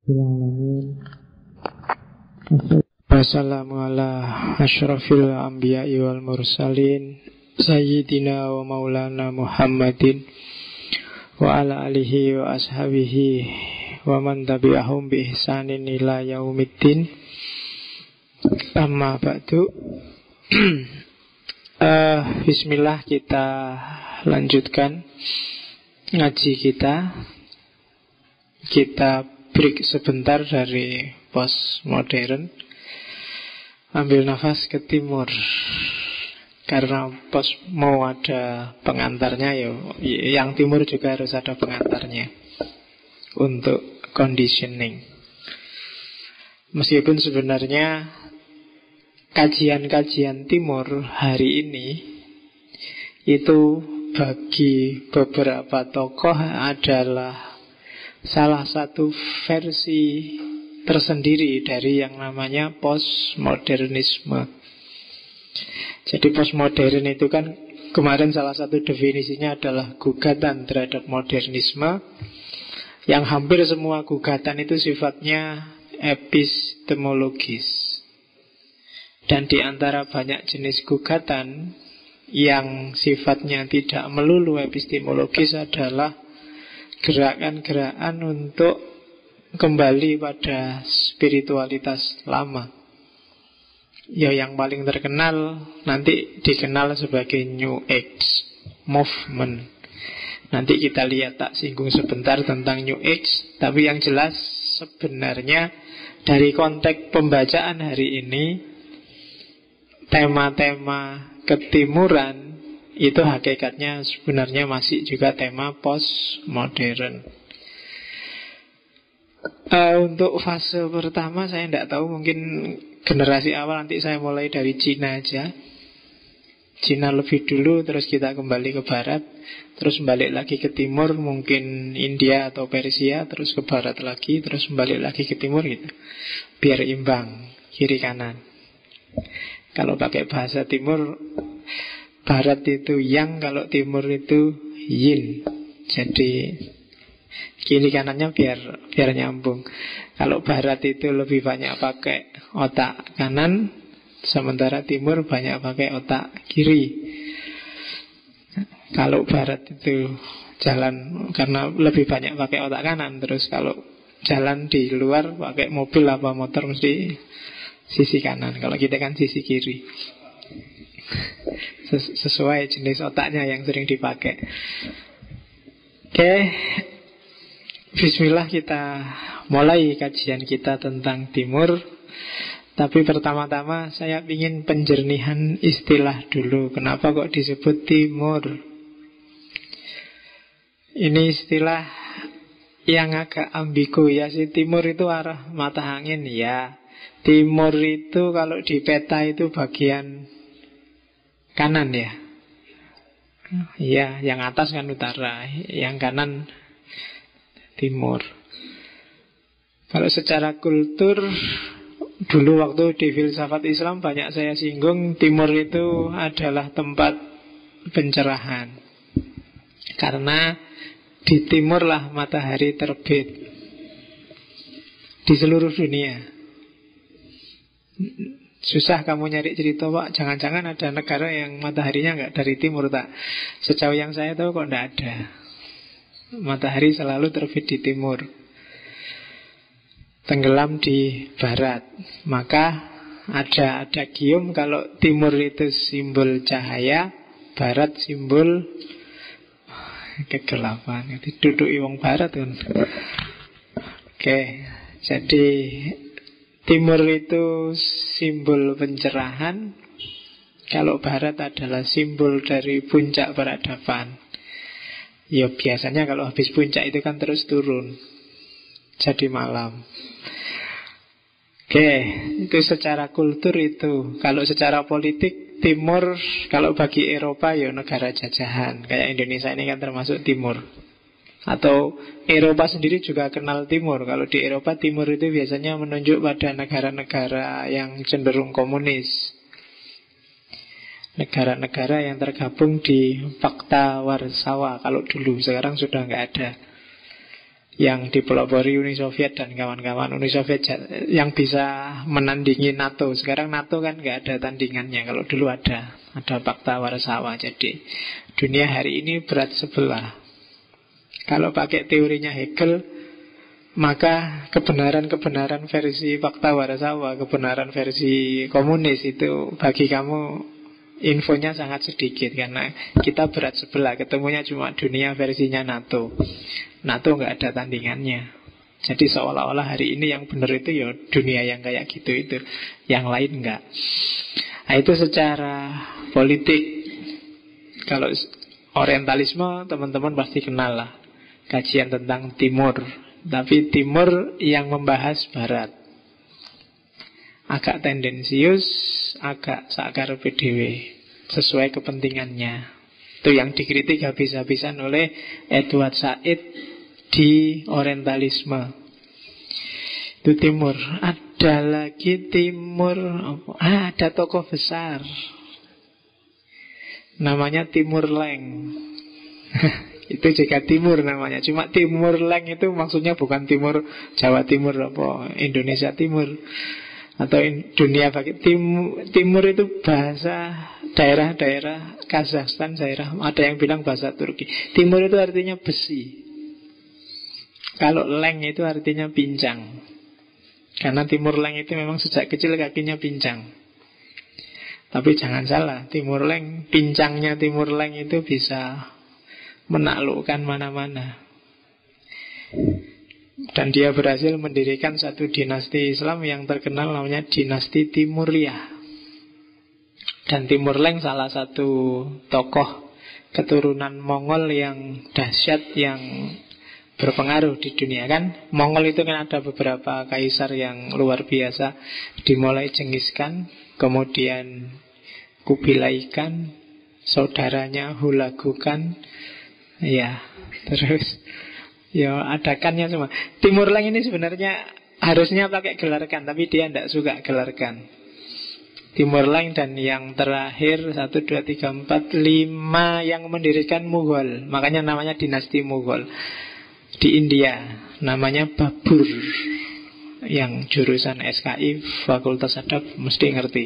Alamin. Wassalamu ala asyrafil anbiya'i wal mursalin Sayyidina wa maulana Muhammadin wa ala alihi wa ashabihi wa man tabi'ahum bi ihsanin ila yaumiddin. Amma ba'du. Bismillah, kita lanjutkan ngaji kita. Kita break sebentar dari postmodern, ambil nafas ke timur. Karena mau ada pengantarnya ya, yang timur juga harus ada pengantarnya untuk conditioning. Meskipun sebenarnya kajian-kajian timur hari ini itu bagi beberapa tokoh adalah salah satu versi tersendiri dari yang namanya postmodernisme. Jadi postmodern itu kan kemarin salah satu definisinya adalah gugatan terhadap modernisme, yang hampir semua gugatan itu sifatnya epistemologis. Dan di antara banyak jenis gugatan yang sifatnya tidak melulu epistemologis adalah gerakan-gerakan untuk kembali pada spiritualitas lama. Ya, yang paling terkenal nanti dikenal sebagai New Age Movement. Nanti kita lihat, tak singgung sebentar tentang New Age. Tapi yang jelas sebenarnya dari konteks pembacaan hari ini, tema-tema ketimuran itu hakikatnya sebenarnya masih juga tema postmodern. Untuk fase pertama saya tidak tahu, mungkin generasi awal nanti saya mulai dari Cina aja. Cina lebih dulu, terus kita kembali ke barat, terus balik lagi ke timur, mungkin India atau Persia, terus ke barat lagi, terus balik lagi ke timur gitu. Biar imbang, kiri kanan. Kalau pakai bahasa timur, barat itu yang, kalau timur itu yin. Jadi kiri kanannya biar nyambung. Kalau barat itu lebih banyak pakai otak kanan, sementara timur banyak pakai otak kiri. Kalau barat itu jalan karena lebih banyak pakai otak kanan, terus kalau jalan di luar pakai mobil apa motor mesti sisi kanan. Kalau kita kan sisi kiri. Sesuai jenis otaknya yang sering dipakai. Oke. Bismillah, kita mulai kajian kita tentang timur. Tapi pertama-tama saya ingin penjernihan istilah dulu. Kenapa kok disebut timur? Ini istilah yang agak ambigu ya. Si timur itu arah mata angin ya. Timur itu kalau di peta itu bagian kanan ya. Iya, yang atas kan utara, yang kanan timur. Kalau secara kultur, dulu waktu di filsafat Islam banyak saya singgung, timur itu adalah tempat pencerahan. Karena di timurlah matahari terbit di seluruh dunia. Susah kamu nyari cerita, Pak, jangan-jangan ada negara yang mataharinya nggak dari timur, tak? Sejauh yang saya tahu kok nggak ada. Matahari selalu terbit di timur, tenggelam di barat. Maka ada gium kalau timur itu simbol cahaya, barat simbol kegelapan. Itu duduk wong barat kan. Oke, jadi timur itu simbol pencerahan, kalau barat adalah simbol dari puncak peradaban. Ya biasanya kalau habis puncak itu kan terus turun, jadi malam. Oke, itu secara kultur itu. Kalau secara politik, timur kalau bagi Eropa ya negara jajahan. Kayak Indonesia ini kan termasuk timur. Atau Eropa sendiri juga kenal timur. Kalau di Eropa, timur itu biasanya menunjuk pada negara-negara yang cenderung komunis. Negara-negara yang tergabung di Pakta Warsawa kalau dulu, sekarang sudah nggak ada. yang dipelopori Uni Soviet dan kawan-kawan. Uni Soviet yang bisa menandingi NATO. Sekarang NATO kan nggak ada tandingannya. Kalau dulu ada Pakta Warsawa. Jadi dunia hari ini berat sebelah. Kalau pakai teorinya Hegel, maka kebenaran-kebenaran versi Pakta Warsawa, kebenaran versi komunis itu bagi kamu infonya sangat sedikit. Karena kita berat sebelah, ketemunya cuma dunia versinya NATO. NATO nggak ada tandingannya. Jadi seolah-olah hari ini yang benar itu ya dunia yang kayak gitu itu, yang lain enggak. Nah, itu secara politik. Kalau orientalisme teman-teman pasti kenal lah, kajian tentang Timur. Tapi Timur yang membahas Barat, agak tendensius, agak sakar PDW, sesuai kepentingannya. Itu yang dikritik habis-habisan oleh Edward Said di orientalisme. Itu Timur. Ada lagi Timur, ada tokoh besar namanya Timur Leng. Itu juga Timur namanya. Cuma Timur Leng itu maksudnya bukan Timur Jawa Timur apa Indonesia Timur atau dunia bagi Timur itu bahasa daerah-daerah Kazakhstan, ada yang bilang bahasa Turki. Timur itu artinya besi. Kalau Leng itu artinya pincang. Karena Timur Leng itu memang sejak kecil kakinya pincang. Tapi jangan salah, Timur Leng, pincangnya Timur Leng itu bisa menaklukkan mana-mana. Dan dia berhasil mendirikan satu dinasti Islam yang terkenal namanya dinasti Timuriyah. Dan Timur Leng salah satu tokoh keturunan Mongol yang dahsyat, yang berpengaruh di dunia kan. Mongol itu kan ada beberapa kaisar yang luar biasa. Dimulai Genghis Khan, kemudian Kubilai Khan, saudaranya Hulagu Khan, ya, terus ya ada kannya semua. Timur Leng ini sebenarnya harusnya pakai gelar Khan, tapi dia tidak suka gelar Khan. Timur Leng dan yang terakhir 1, 2, 3, 4, 5 yang mendirikan Mughal. Makanya namanya dinasti Mughal. Di India namanya Babur. Yang jurusan SKI Fakultas Adab mesti ngerti.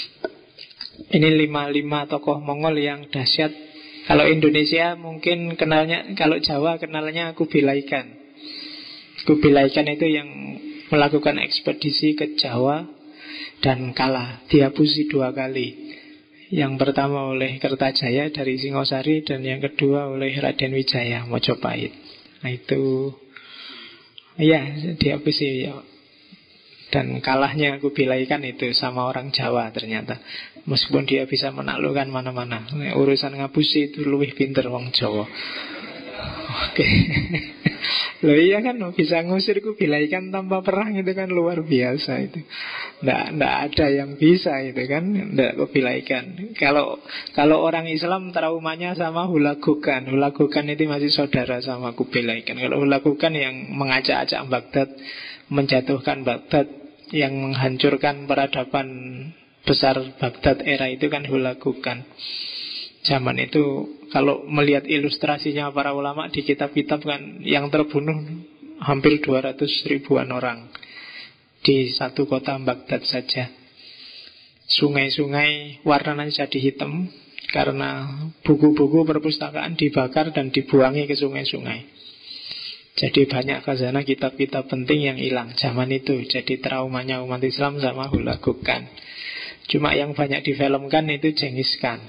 Ini 5 tokoh Mongol yang dahsyat. Kalau Indonesia mungkin kenalnya, kalau Jawa kenalnya Kubilai Khan. Kubilai Khan itu yang melakukan ekspedisi ke Jawa dan kalah, dihabusi 2 kali. Yang pertama oleh Kertajaya dari Singosari, dan yang kedua oleh Raden Wijaya Mojopahit. Nah itu, ya dihabusi ya. Dan kalahnya Kubilai Khan itu sama orang Jawa ternyata. Meskipun dia bisa menaklukkan mana-mana. Urusan ngapusi itu lebih pinter wong Jawa. Oke. Loh iya kan, bisa ngusir Kubilai Khan tanpa perang itu kan luar biasa itu. Nggak ada yang bisa itu kan, nggak Kubilai Khan. Kalau orang Islam traumanya sama Hulagu Khan. Hulagu Khan itu masih saudara sama Kubilai Khan. Kalau Hulagu Khan yang mengacak-acak Baghdad, menjatuhkan Baghdad, yang menghancurkan peradaban besar Baghdad era itu kan Hulagu Khan. Zaman itu kalau melihat ilustrasinya para ulama di kitab-kitab kan, yang terbunuh hampir 200 ribuan orang di satu kota Baghdad saja. Sungai-sungai warnanya jadi hitam karena buku-buku perpustakaan dibakar dan dibuangi ke sungai-sungai. Jadi banyak khazanah kitab-kitab penting yang hilang zaman itu. Jadi traumanya umat Islam sama Hulagu Khan. Cuma yang banyak difilmkan itu Genghis Khan.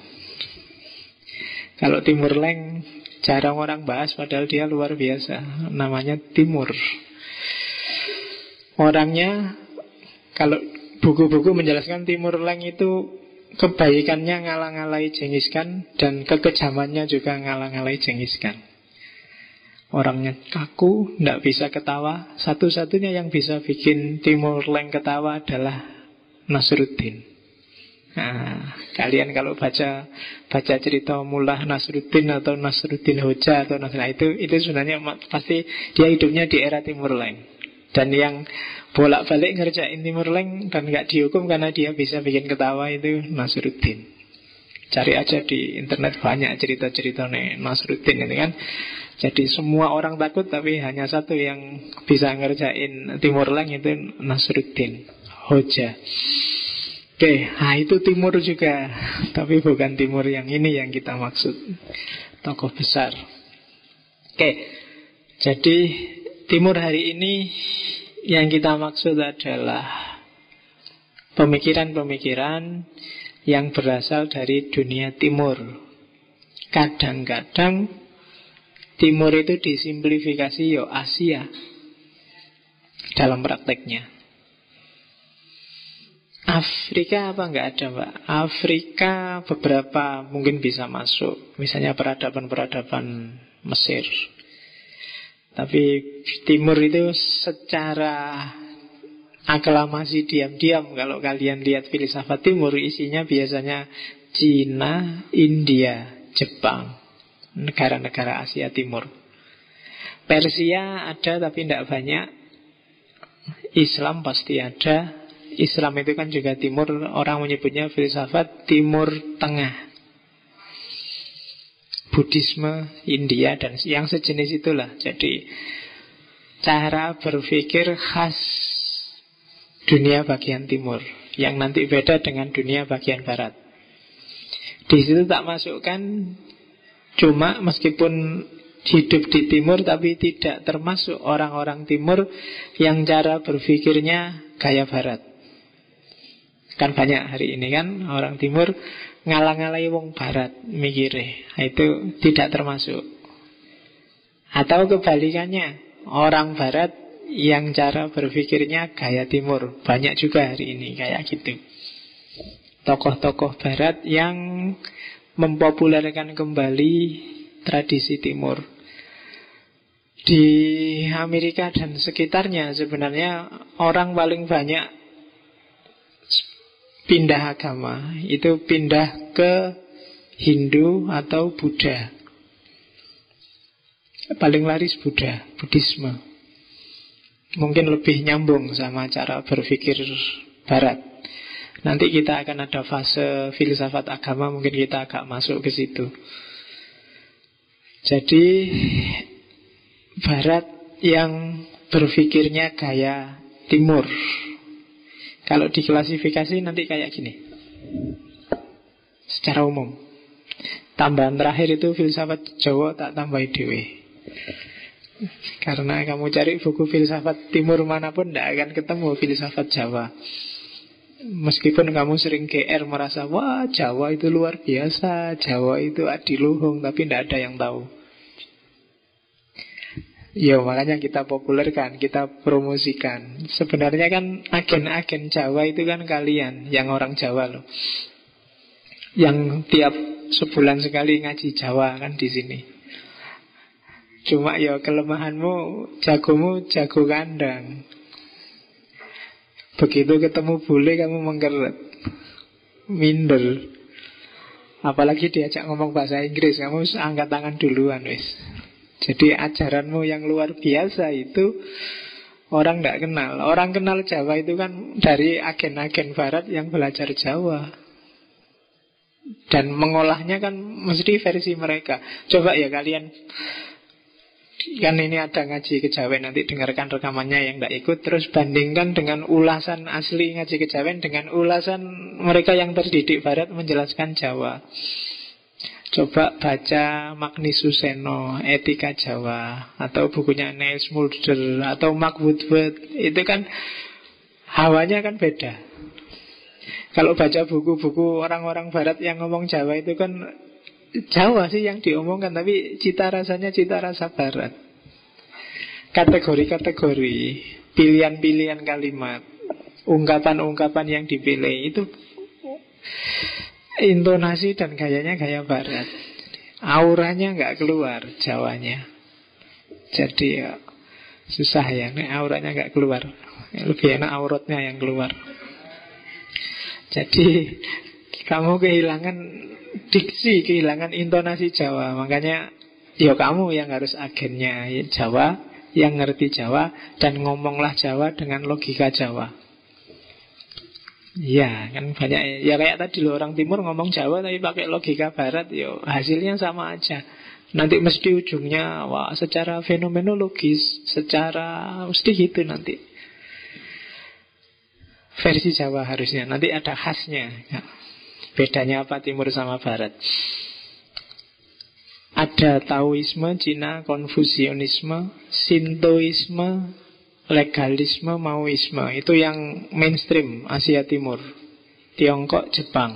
Kalau Timur Leng jarang orang bahas, padahal dia luar biasa. Namanya Timur. Orangnya, kalau buku-buku menjelaskan Timur Leng itu kebaikannya ngalah-ngalahi Genghis Khan, dan kekejamannya juga ngalah-ngalahi Genghis Khan. Orangnya kaku, tidak bisa ketawa. Satu-satunya yang bisa bikin Timur Leng ketawa adalah Nasruddin. Nah, kalian kalau baca cerita Mullah Nasruddin atau Nasruddin Hoja atau itu sebenarnya pasti dia hidupnya di era Timur Leng. Dan yang bolak-balik ngerjain Timur Leng dan gak dihukum karena dia bisa bikin ketawa itu Nasruddin. Cari aja di internet banyak cerita-cerita Nasruddin itu kan. Jadi semua orang takut, tapi hanya satu yang bisa ngerjain Timur Leng, itu Nasruddin Hoja. Oke, nah itu Timur juga, tapi bukan Timur yang ini yang kita maksud, tokoh besar. Oke, jadi Timur hari ini yang kita maksud adalah pemikiran-pemikiran yang berasal dari dunia timur. Kadang-kadang timur itu disimplifikasi Asia dalam prakteknya. Afrika apa enggak ada, Mbak? Afrika beberapa mungkin bisa masuk. Misalnya peradaban-peradaban Mesir. Tapi timur itu secara aklamasi diam-diam, kalau kalian lihat filsafat timur, isinya biasanya Cina, India, Jepang, negara-negara Asia Timur. Persia ada tapi tidak banyak. Islam pasti ada. Islam itu kan juga timur. Orang menyebutnya filsafat Timur Tengah. Buddhisme, India, dan yang sejenis itulah. Jadi cara berpikir khas dunia bagian timur, yang nanti beda dengan dunia bagian barat. Di situ tak masukkan, cuma meskipun hidup di timur, tapi tidak termasuk orang-orang timur yang cara berpikirnya gaya barat. Kan banyak hari ini kan orang timur ngalang-ngalai wong barat mikire, itu tidak termasuk. Atau kebalikannya, orang barat yang cara berpikirnya gaya timur. Banyak juga hari ini kayak gitu. Tokoh-tokoh barat yang mempopulerkan kembali tradisi timur. Di Amerika dan sekitarnya sebenarnya orang paling banyak pindah agama itu pindah ke Hindu atau Buddha. Paling laris Buddha, Buddhisme. Mungkin lebih nyambung sama cara berpikir barat. Nanti kita akan ada fase filsafat agama, mungkin kita agak masuk ke situ. Jadi barat yang berpikirnya gaya timur. Kalau diklasifikasi nanti kayak gini. Secara umum. Tambahan terakhir itu filsafat Jawa tak tambahi dewe. Karena kamu cari buku filsafat timur manapun tidak akan ketemu filsafat Jawa. Meskipun kamu sering GR merasa, wah Jawa itu luar biasa, Jawa itu adiluhung, tapi tidak ada yang tahu. Ya makanya kita populerkan, kita promosikan. Sebenarnya kan agen-agen Jawa itu kan kalian, yang orang Jawa loh, yang tiap sebulan sekali ngaji Jawa kan di sini. Cuma ya kelemahanmu, jagomu jago kandang. Begitu ketemu bule kamu mengkeret, minder. Apalagi diajak ngomong bahasa Inggris, kamu angkat tangan duluan wis. Jadi ajaranmu yang luar biasa itu orang tidak kenal. Orang kenal Jawa itu kan dari agen-agen barat yang belajar Jawa. Dan mengolahnya kan mesti versi mereka. Coba ya kalian, kan ini ada ngaji kejawen, nanti dengarkan rekamannya yang tidak ikut, terus bandingkan dengan ulasan asli ngaji kejawen dengan ulasan mereka yang terdidik barat menjelaskan Jawa. Coba baca Magnus Suseno, Etika Jawa, atau bukunya Niels Mulder, atau Mark Woodward. Itu kan hawanya kan beda. Kalau baca buku-buku orang-orang barat yang ngomong Jawa itu kan Jawa sih yang diomongkan, tapi cita rasanya cita rasa barat. Kategori-kategori, pilihan-pilihan kalimat, ungkapan-ungkapan yang dipilih itu intonasi dan gayanya gaya barat. Auranya nggak keluar Jawanya. Jadi ya, susah ya, nih auranya nggak keluar. Lebih enak auratnya yang keluar. Jadi kamu kehilangan diksi, kehilangan intonasi Jawa. Makanya ya kamu yang harus agennya Jawa, yang ngerti Jawa, dan ngomonglah Jawa dengan logika Jawa. Ya kan banyak. Ya kayak tadi loh, orang timur ngomong Jawa tapi pakai logika barat, yo hasilnya sama aja. Nanti mesti ujungnya wah secara fenomenologis, secara mesti gitu nanti. Versi Jawa harusnya. Nanti ada khasnya. Ya. Bedanya apa timur sama barat? Ada Taoisme, Cina, Konfusianisme, Sintoisme, legalisme, Maoisme. Itu yang mainstream Asia Timur. Tiongkok, Jepang.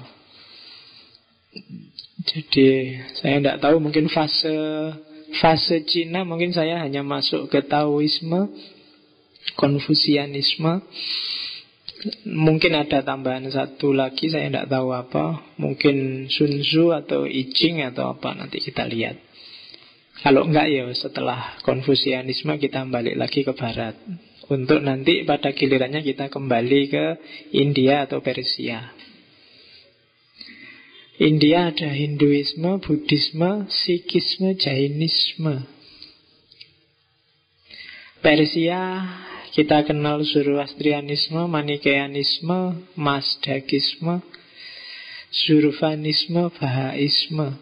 Jadi saya tidak tahu, mungkin fase Cina mungkin saya hanya masuk ke Taoisme, Konfusianisme. Mungkin ada tambahan satu lagi, saya tidak tahu apa. Mungkin Sun Tzu atau I Ching atau apa, nanti kita lihat. Kalau enggak ya setelah Konfusianisme kita balik lagi ke barat. Untuk nanti pada gilirannya kita kembali ke India atau Persia. India ada Hinduisme, Buddhisme, Sikhisme, Jainisme. Persia kita kenal Zoroastrianisme, Manikeanisme, Mazdakisme, Zurvanisme, Bahaisme.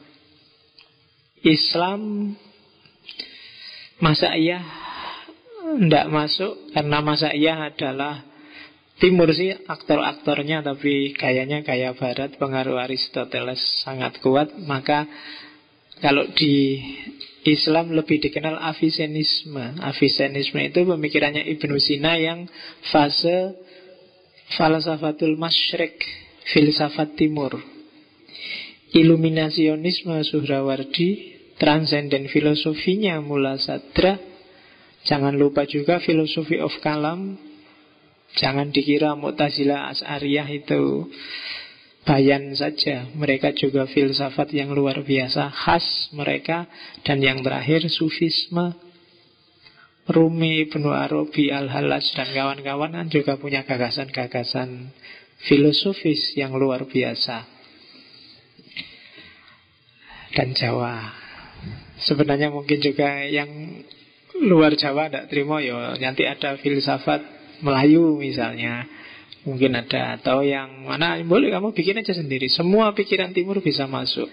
Islam, masa iya tidak masuk, karena masa iya adalah timur sih aktor-aktornya, tapi gayanya gaya barat, pengaruh Aristoteles sangat kuat. Maka kalau di Islam lebih dikenal Avicennisme. Avicennisme itu pemikirannya Ibnu Sina yang fase falsafatul masyrik, filsafat timur. Iluminasionisme Suhrawardi, transenden filosofinya Mula Sadra. Jangan lupa juga filosofi of kalam. Jangan dikira Mu'tazilah Asy'ariyah itu bayan saja. Mereka juga filsafat yang luar biasa, khas mereka. Dan yang terakhir Sufisme. Rumi, Ibnu Arabi, Al-Hallaj dan kawan-kawan kan juga punya gagasan-gagasan filosofis yang luar biasa. Dan Jawa. Sebenarnya mungkin juga yang luar Jawa tidak terima ya. Nanti ada filsafat Melayu misalnya, mungkin ada. Atau yang mana boleh kamu bikin aja sendiri. Semua pikiran timur bisa masuk.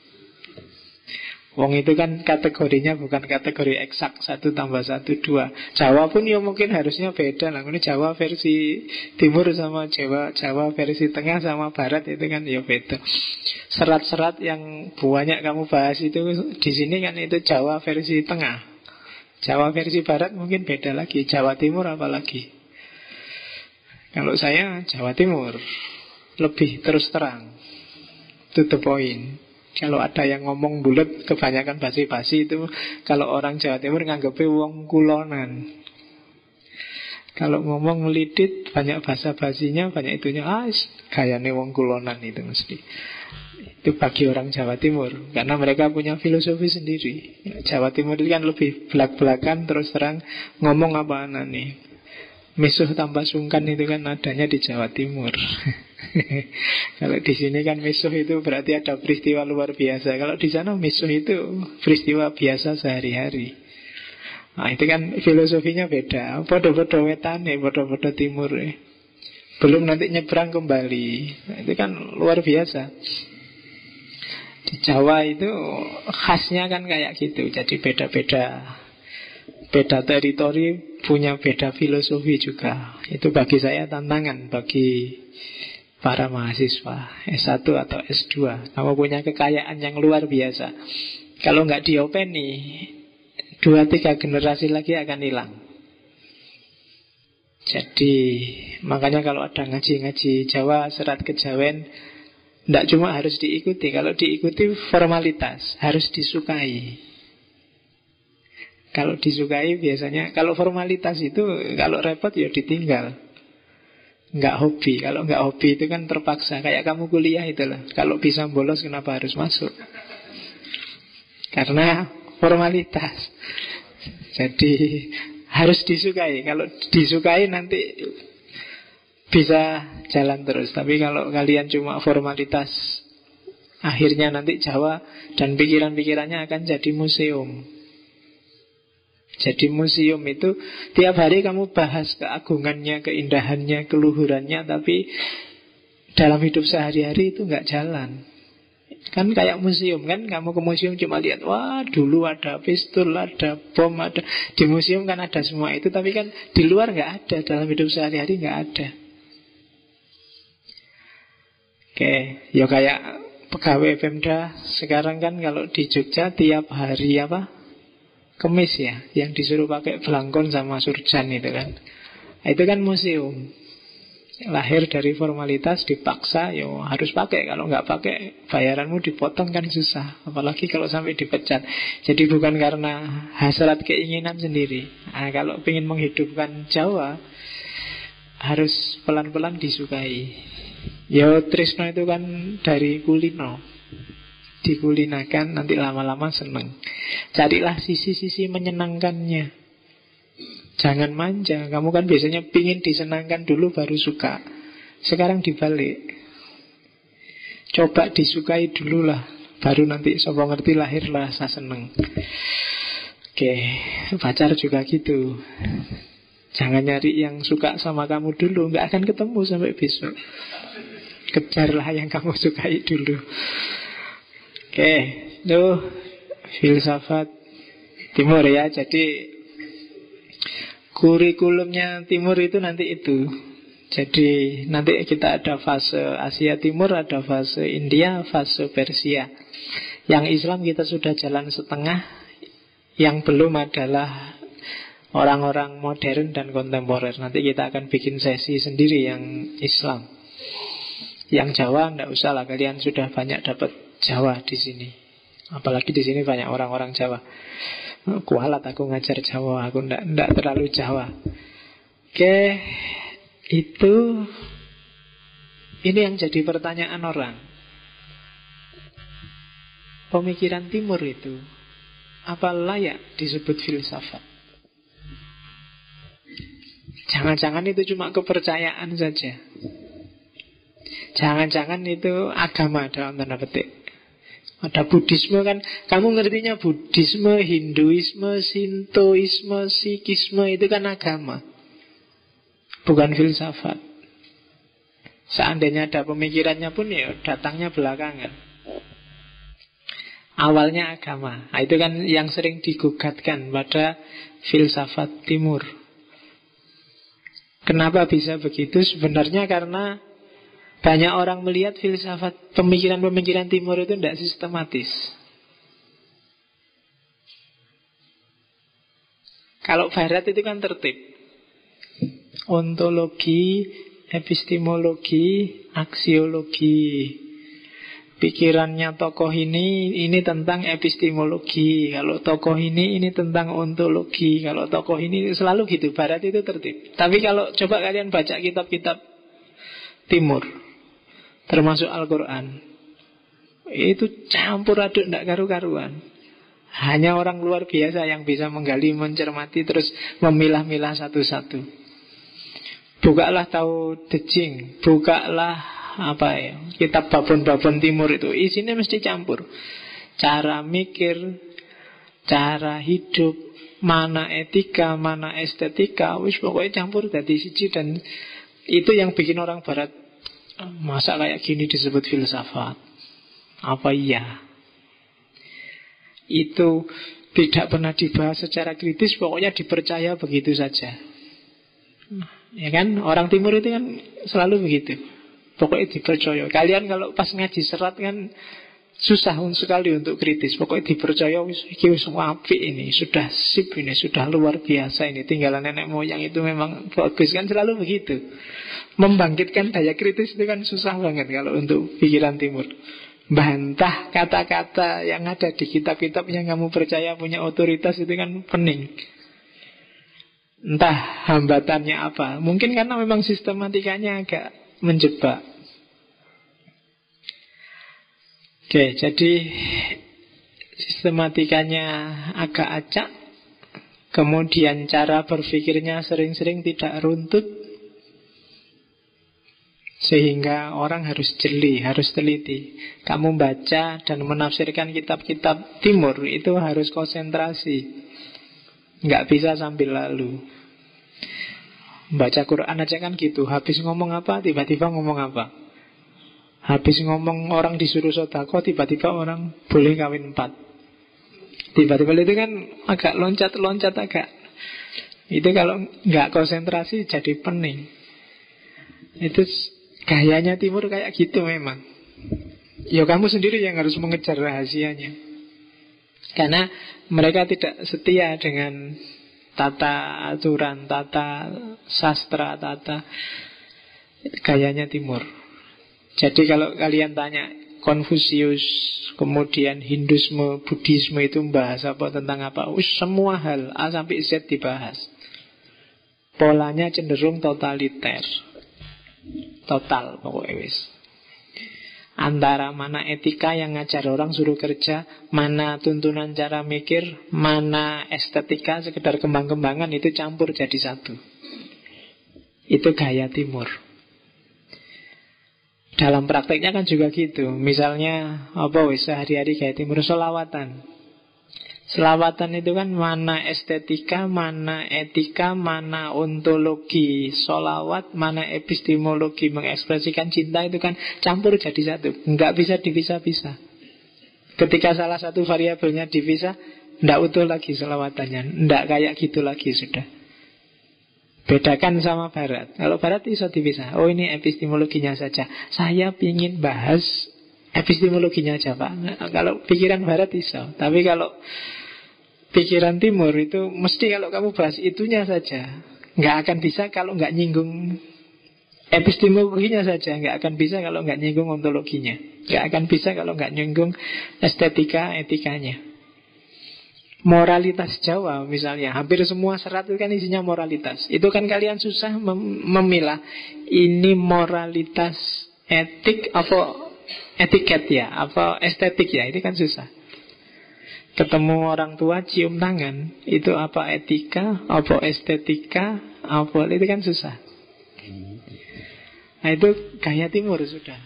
Wong itu kan kategorinya bukan kategori eksak 1 tambah 1, 2. Jawa pun ya mungkin harusnya beda lah. Ini Jawa versi timur sama Jawa versi tengah sama barat itu kan ya beda. Serat-serat yang banyak kamu bahas itu di sini kan itu Jawa versi tengah. Jawa versi barat mungkin beda lagi. Jawa Timur apalagi. Kalau saya Jawa Timur lebih terus terang, to the point. Kalau ada yang ngomong bulat kebanyakan basi-basi itu, kalau orang Jawa Timur nganggepnya wong kulonan. Kalau ngomong melidit banyak basa-basinya, banyak itunya, gayane wong kulonan itu mesti. Itu bagi orang Jawa Timur, karena mereka punya filosofi sendiri. Jawa Timur itu kan lebih belak-belakan, terus terang ngomong apaan nih. Misuh tanpa sungkan itu kan adanya di Jawa Timur. Kalau di sini kan misuh itu berarti ada peristiwa luar biasa. Kalau di sana misuh itu peristiwa biasa sehari-hari. Nah itu kan filosofinya beda. Podo-podo wetane, podo-podo timur. Belum nanti nyebrang kembali. Nah, itu kan luar biasa. Di Jawa itu khasnya kan kayak gitu. Jadi beda-beda. Beda teritori, punya beda filosofi juga. Itu bagi saya tantangan bagi para mahasiswa S1 atau S2. Kamu punya kekayaan yang luar biasa. Kalau nggak diopeni, 2-3 generasi lagi akan hilang. Jadi makanya kalau ada ngaji-ngaji Jawa, serat kejawen, tidak cuma harus diikuti. Kalau diikuti formalitas, harus disukai. Kalau disukai biasanya, kalau formalitas itu kalau repot ya ditinggal. Nggak hobi. Kalau nggak hobi itu kan terpaksa. Kayak kamu kuliah itulah. Kalau bisa bolos kenapa harus masuk? Karena formalitas. Jadi harus disukai. Kalau disukai nanti bisa jalan terus. Tapi kalau kalian cuma formalitas, akhirnya nanti Jawa dan pikiran-pikirannya akan jadi museum. Jadi museum itu tiap hari kamu bahas keagungannya, keindahannya, keluhurannya, tapi dalam hidup sehari-hari itu nggak jalan. Kan kayak museum kan, kamu ke museum cuma lihat, wah dulu ada pistol, ada bom, ada. Di museum kan ada semua itu, tapi kan di luar nggak ada, dalam hidup sehari-hari nggak ada. Oke, ya kayak pegawai Pemda sekarang kan kalau di Jogja tiap hari apa? Kemis ya, yang disuruh pakai belangkon sama surjan itu kan. Itu kan museum. Lahir dari formalitas, dipaksa, ya harus pakai. Kalau nggak pakai, bayaranmu dipotong kan susah. Apalagi kalau sampai dipecat. Jadi bukan karena hasrat keinginan sendiri. Nah, kalau ingin menghidupkan Jawa, harus pelan-pelan disukai. Ya Trisno itu kan dari kulino. Dikulinakan, nanti lama-lama seneng. Carilah sisi-sisi menyenangkannya. Jangan manja. Kamu kan biasanya pingin disenangkan dulu baru suka. Sekarang dibalik. Coba disukai dulu lah, baru nanti sopo ngerti lahir rasa seneng. Oke, pacar juga gitu. Jangan nyari yang suka sama kamu dulu, nggak akan ketemu sampai besok. Kejarlah yang kamu sukai dulu. Oke, itu filsafat Timur ya. Jadi kurikulumnya Timur itu nanti itu. Jadi nanti kita ada fase Asia Timur, ada fase India, fase Persia. Yang Islam kita sudah jalan setengah. Yang belum adalah orang-orang modern dan kontemporer. Nanti kita akan bikin sesi sendiri yang Islam. Yang Jawa enggak usah lah, kalian sudah banyak dapat Jawa di sini. Apalagi di sini banyak orang-orang Jawa. Kualat aku ngajar Jawa, aku ndak terlalu Jawa. Oke, itu ini yang jadi pertanyaan orang. Pemikiran Timur itu apa layak disebut filsafat? Jangan-jangan itu cuma kepercayaan saja. Jangan-jangan itu agama dalam tanda petik. Ada Buddhisme kan, kamu ngertinya Buddhisme, Hinduisme, Sintoisme, Sikhisme itu kan agama, bukan filsafat. Seandainya ada pemikirannya pun ya datangnya belakangan. Awalnya agama. Nah, itu kan yang sering digugatkan pada filsafat Timur. Kenapa bisa begitu? Sebenarnya karena banyak orang melihat filsafat pemikiran-pemikiran Timur itu tidak sistematis. Kalau Barat itu kan tertib. Ontologi, epistemologi, aksiologi. Pikirannya tokoh ini tentang epistemologi. Kalau tokoh ini tentang ontologi. Kalau tokoh ini selalu gitu. Barat itu tertib. Tapi kalau coba kalian baca kitab-kitab Timur, termasuk Al-Quran, itu campur aduk, tidak karu-karuan. Hanya orang luar biasa yang bisa menggali, mencermati, terus memilah-milah satu-satu. Bukalah tahu De Jing, bukalah kitab babon-babon Timur itu, isinya mesti campur. Cara mikir, cara hidup, mana etika, mana estetika, wis pokoknya campur dari siji. Dan itu yang bikin orang Barat, masa kayak gini disebut filsafat? Apa iya? Itu tidak pernah dibahas secara kritis, pokoknya dipercaya begitu saja. Ya kan? Orang Timur itu kan selalu begitu. Pokoknya dipercaya. Kalian kalau pas ngaji serat kan susah sekali untuk kritis. Pokoknya dipercaya, wis apik ini, sudah sip ini, sudah luar biasa ini, tinggalan nenek moyang itu memang bagus kan, selalu begitu. Membangkitkan daya kritis itu kan susah banget kalau untuk pikiran Timur. Bantah kata-kata yang ada di kitab-kitab yang kamu percaya punya otoritas itu kan pening. Entah hambatannya apa. Mungkin karena memang sistematikanya agak menjebak. Oke, jadi sistematikanya agak acak. Kemudian cara berpikirnya sering-sering tidak runtut, sehingga orang harus jeli, harus teliti. Kamu baca dan menafsirkan kitab-kitab Timur itu harus konsentrasi. Nggak bisa sambil lalu. Baca Quran aja kan gitu, habis ngomong apa, tiba-tiba ngomong apa. Habis ngomong orang disuruh sedekah, tiba-tiba orang boleh kawin 4. Tiba-tiba itu kan agak loncat-loncat agak. Itu kalau nggak konsentrasi jadi pening. Itu gayanya timur kayak gitu memang. Ya kamu sendiri yang harus mengejar rahasianya. Karena mereka tidak setia dengan tata aturan, tata sastra, tata gayanya timur. Jadi kalau kalian tanya Konfusius, kemudian Hindusme, Buddhisme itu membahas apa, tentang apa, semua hal A sampai Z dibahas. Polanya cenderung totaliter, total pokoknya wis. Antara mana etika yang ngajar orang suruh kerja, mana tuntunan cara mikir, mana estetika sekedar kembang-kembangan, itu campur jadi satu. Itu gaya timur. Dalam prakteknya kan juga gitu. Misalnya sehari-hari gaya timur, selawatan. Selawatan itu kan mana estetika, mana etika, mana ontologi solawat, mana epistemologi mengekspresikan cinta, itu kan campur jadi satu. Nggak bisa dipisah-pisah. Ketika salah satu variabelnya dipisah, nggak utuh lagi selawatannya. Nggak kayak gitu lagi sudah. Bedakan sama Barat. Kalau Barat bisa dipisah. Oh, ini epistemologinya saja. Saya ingin bahas epistemologinya aja, Pak. Nah, kalau pikiran Barat bisa. Tapi kalau pikiran Timur itu mesti kalau kamu bahas itunya saja. Nggak akan bisa kalau nggak nyinggung epistemologinya saja. Nggak akan bisa kalau nggak nyinggung ontologinya. Nggak akan bisa kalau nggak nyinggung estetika, etikanya. Moralitas Jawa misalnya, hampir semua serat itu kan isinya moralitas. Itu kan kalian susah memilah ini moralitas etik apa etiket ya, apa estetik ya, ini kan susah. Ketemu orang tua cium tangan, itu apa etika, apa estetika, apa itu kan susah. Nah itu gaya timur sudah.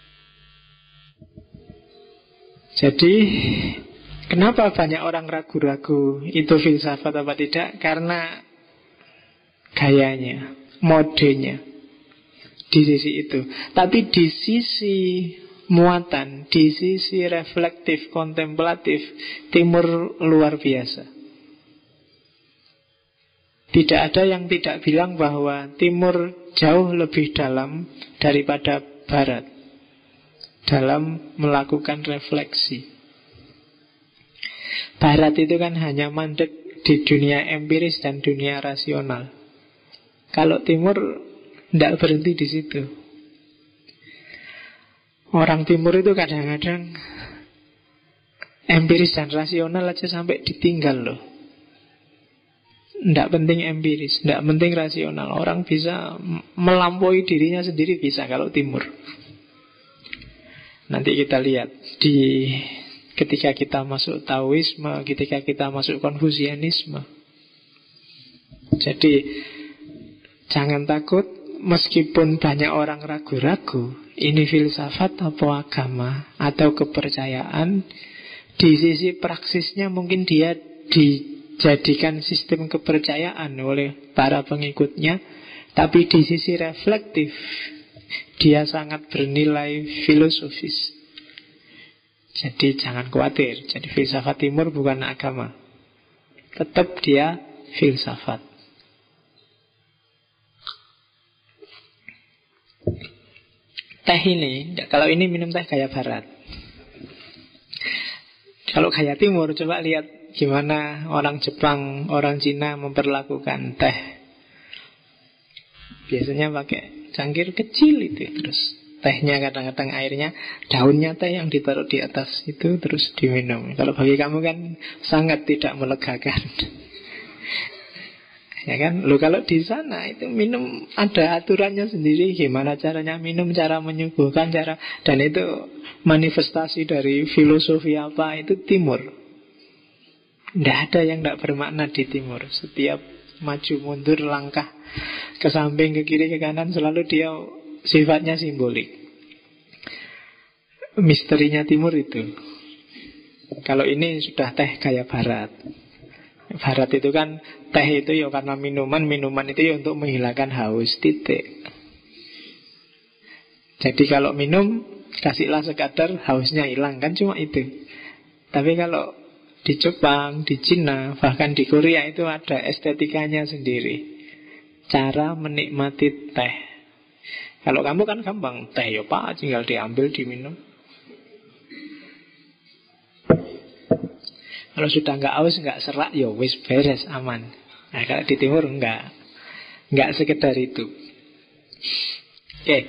Jadi kenapa banyak orang ragu-ragu itu filsafat apa tidak? Karena gayanya, modenya di sisi itu. Tapi di sisi muatan, di sisi reflektif, kontemplatif, Timur luar biasa. Tidak ada yang tidak bilang bahwa Timur jauh lebih dalam daripada Barat dalam melakukan refleksi. Barat itu kan hanya mandek di dunia empiris dan dunia rasional. Kalau Timur tidak berhenti di situ. Orang Timur itu kadang-kadang empiris dan rasional aja sampai ditinggal loh. Tidak penting empiris, tidak penting rasional. Orang bisa melampaui dirinya sendiri bisa kalau Timur. Nanti kita lihat ketika kita masuk Taoisme, ketika kita masuk Konfusianisme. Jadi jangan takut, meskipun banyak orang ragu-ragu, ini filsafat atau agama atau kepercayaan, di sisi praksisnya mungkin dia dijadikan sistem kepercayaan oleh para pengikutnya, tapi di sisi reflektif dia sangat bernilai filosofis. Jadi jangan khawatir. Jadi filsafat Timur bukan agama. Tetap dia filsafat. Teh ini, kalau ini minum teh gaya Barat. Kalau gaya Timur, coba lihat gimana orang Jepang, orang Cina memperlakukan teh. Biasanya pakai cangkir kecil itu terus. Tehnya kadang-kadang airnya, daunnya teh yang ditaruh di atas itu terus diminum. Kalau bagi kamu kan sangat tidak melegakan. Ya kan? Loh kalau di sana itu minum ada aturannya sendiri, gimana caranya minum, cara menyuguhkan, cara, dan itu manifestasi dari filosofi apa itu Timur. Tidak ada yang tidak bermakna di Timur. Setiap maju mundur langkah ke samping, ke kiri, ke kanan, selalu dia sifatnya simbolik. Misterinya Timur itu. Kalau ini sudah teh gaya Barat. Barat itu kan teh itu ya karena minuman itu ya untuk menghilangkan haus, titik. Jadi kalau minum kasihlah sekadar, hausnya hilang, kan cuma itu. Tapi kalau di Jepang, di Cina, bahkan di Korea itu ada estetikanya sendiri. Cara menikmati teh. Kalau kamu kan gampang, teh ya Pak, tinggal diambil, diminum. Kalau sudah nggak haus, nggak serak, ya wis beres, aman. Nah kalau di timur nggak sekedar itu. Oke.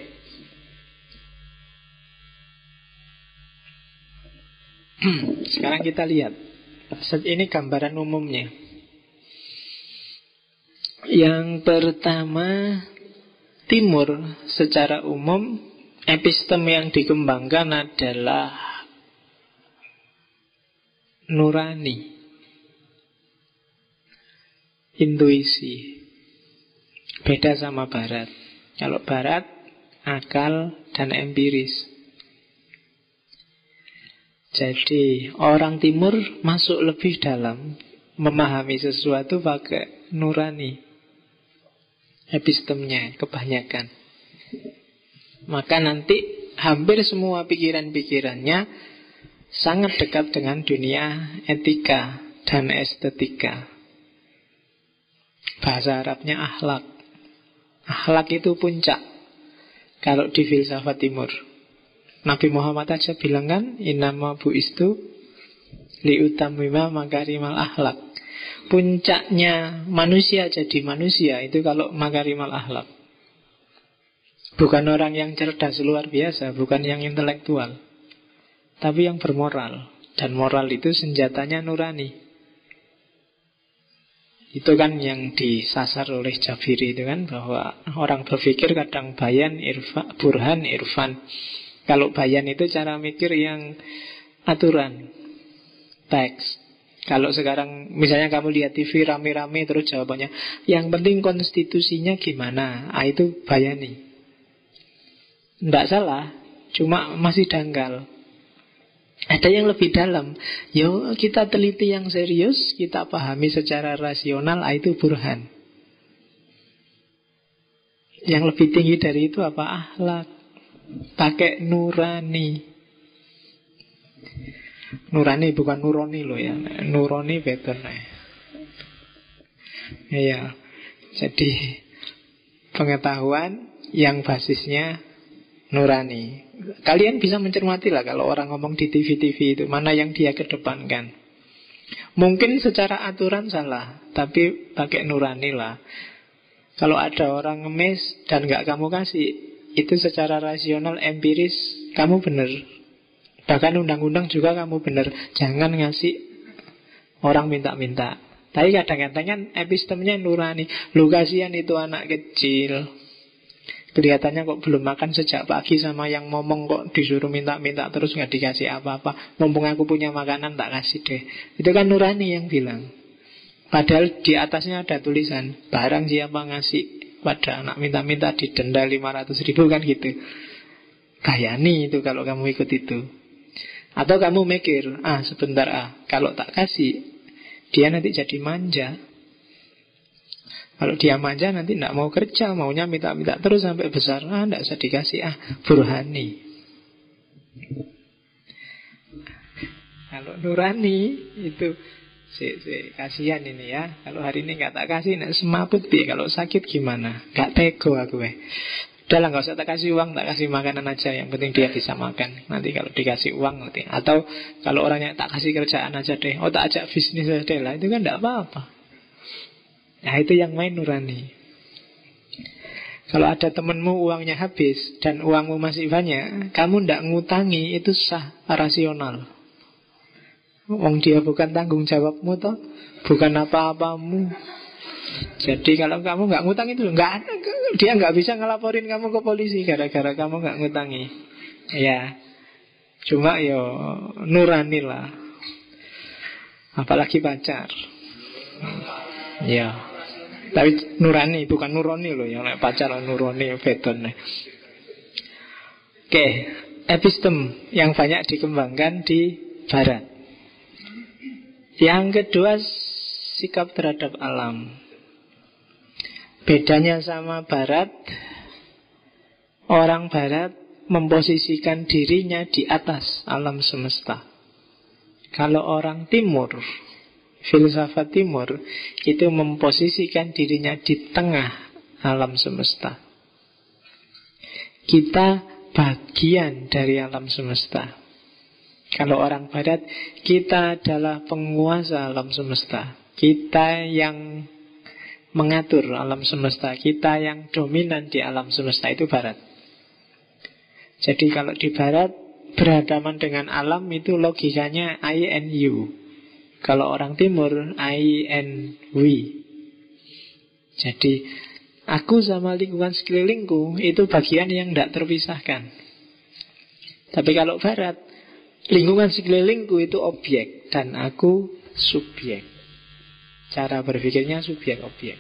Sekarang kita lihat. Ini gambaran umumnya. Yang pertama, timur secara umum, epistem yang dikembangkan adalah nurani, intuisi. Beda sama barat. Kalau barat, akal dan empiris. Jadi orang timur masuk lebih dalam, memahami sesuatu pakai nurani, epistemnya kebanyakan. Maka nanti hampir semua pikiran-pikirannya sangat dekat dengan dunia etika dan estetika. Bahasa Arabnya akhlak. Akhlak itu puncak kalau di filsafat timur. Nabi Muhammad aja bilang kan, innama bu'istu liutamima makarimal akhlak. Puncaknya manusia jadi manusia itu kalau makarimal akhlak. Bukan orang yang cerdas luar biasa, bukan yang intelektual, tapi yang bermoral. Dan moral itu senjatanya nurani. Itu kan yang disasar oleh Jabiri itu kan, bahwa orang berpikir kadang bayan, burhan, irfan. Kalau bayan itu cara mikir yang aturan, teks. Kalau sekarang misalnya kamu lihat TV rame-rame terus jawabannya, yang penting konstitusinya gimana, itu bayani. Tidak salah, cuma masih dangkal. Ada yang lebih dalam. Yo, kita teliti yang serius, kita pahami secara rasional, itu burhan. Yang lebih tinggi dari itu apa? Akhlak. Pakai nurani. Nurani bukan nuroni loh ya. Nuroni betul. Iya. Jadi pengetahuan yang basisnya nurani. Kalian bisa mencermati lah kalau orang ngomong di TV-TV itu, mana yang dia kedepankan. Mungkin secara aturan salah, tapi pakai nurani lah. Kalau ada orang ngemis dan gak kamu kasih, itu secara rasional, empiris, kamu benar. Bahkan undang-undang juga kamu benar. Jangan ngasih orang minta-minta. Tapi kadang-kadang kan epistemnya nurani. Lu kasihan itu anak kecil, kelihatannya kok belum makan sejak pagi, sama yang ngomong kok disuruh minta-minta terus gak dikasih apa-apa. Mumpung aku punya makanan tak kasih deh. Itu kan nurani yang bilang. Padahal di atasnya ada tulisan, barang siapa ngasih pada anak minta-minta didenda 500.000 kan gitu. Kayani itu kalau kamu ikut itu. Atau kamu mikir, sebentar kalau tak kasih, dia nanti jadi manja. Kalau dia manja nanti tidak mau kerja, maunya minta-minta terus sampai besar. Tidak usah dikasih, burhani. Kalau nurani itu kasihan ini ya. Kalau hari ini nggak tak kasih, nak semaput dia. Kalau sakit gimana? Gak tego aku Udah lah, gak usah tak kasih uang, tak kasih makanan aja. Yang penting dia bisa makan. Nanti kalau dikasih uang nanti. Atau kalau orangnya tak kasih kerjaan aja deh. Tak ajak bisnis aja deh lah. Itu kan tidak apa-apa. Nah itu yang main nurani. Kalau ada temenmu uangnya habis dan uangmu masih banyak, kamu tidak ngutangi, itu sah, rasional. Wong dia bukan tanggung jawabmu toh, bukan apa-apamu. Jadi kalau kamu nggak ngutang itu nggak ada, dia nggak bisa ngelaporin kamu ke polisi gara-gara kamu nggak ngutangi. Ya, cuma yo nurani lah. Apalagi pacar. Ya, tapi nurani bukan nuroni loh, yang pacar nuroni beton. Oke, epistem yang banyak dikembangkan di Barat. Yang kedua, sikap terhadap alam. Bedanya sama Barat, orang Barat memposisikan dirinya di atas alam semesta. Kalau orang timur, filsafat timur, itu memposisikan dirinya di tengah alam semesta. Kita bagian dari alam semesta. Kalau orang barat, kita adalah penguasa alam semesta. Kita yang mengatur alam semesta. Kita yang dominan di alam semesta. Itu barat. Jadi kalau di barat, berhadapan dengan alam itu logikanya I and you. Kalau orang timur, I and we. Jadi aku sama lingkungan sekelilingku itu bagian yang tidak terpisahkan. Tapi kalau barat, lingkungan sekelilingku itu objek dan aku subjek. Cara berpikirnya subjek-objek.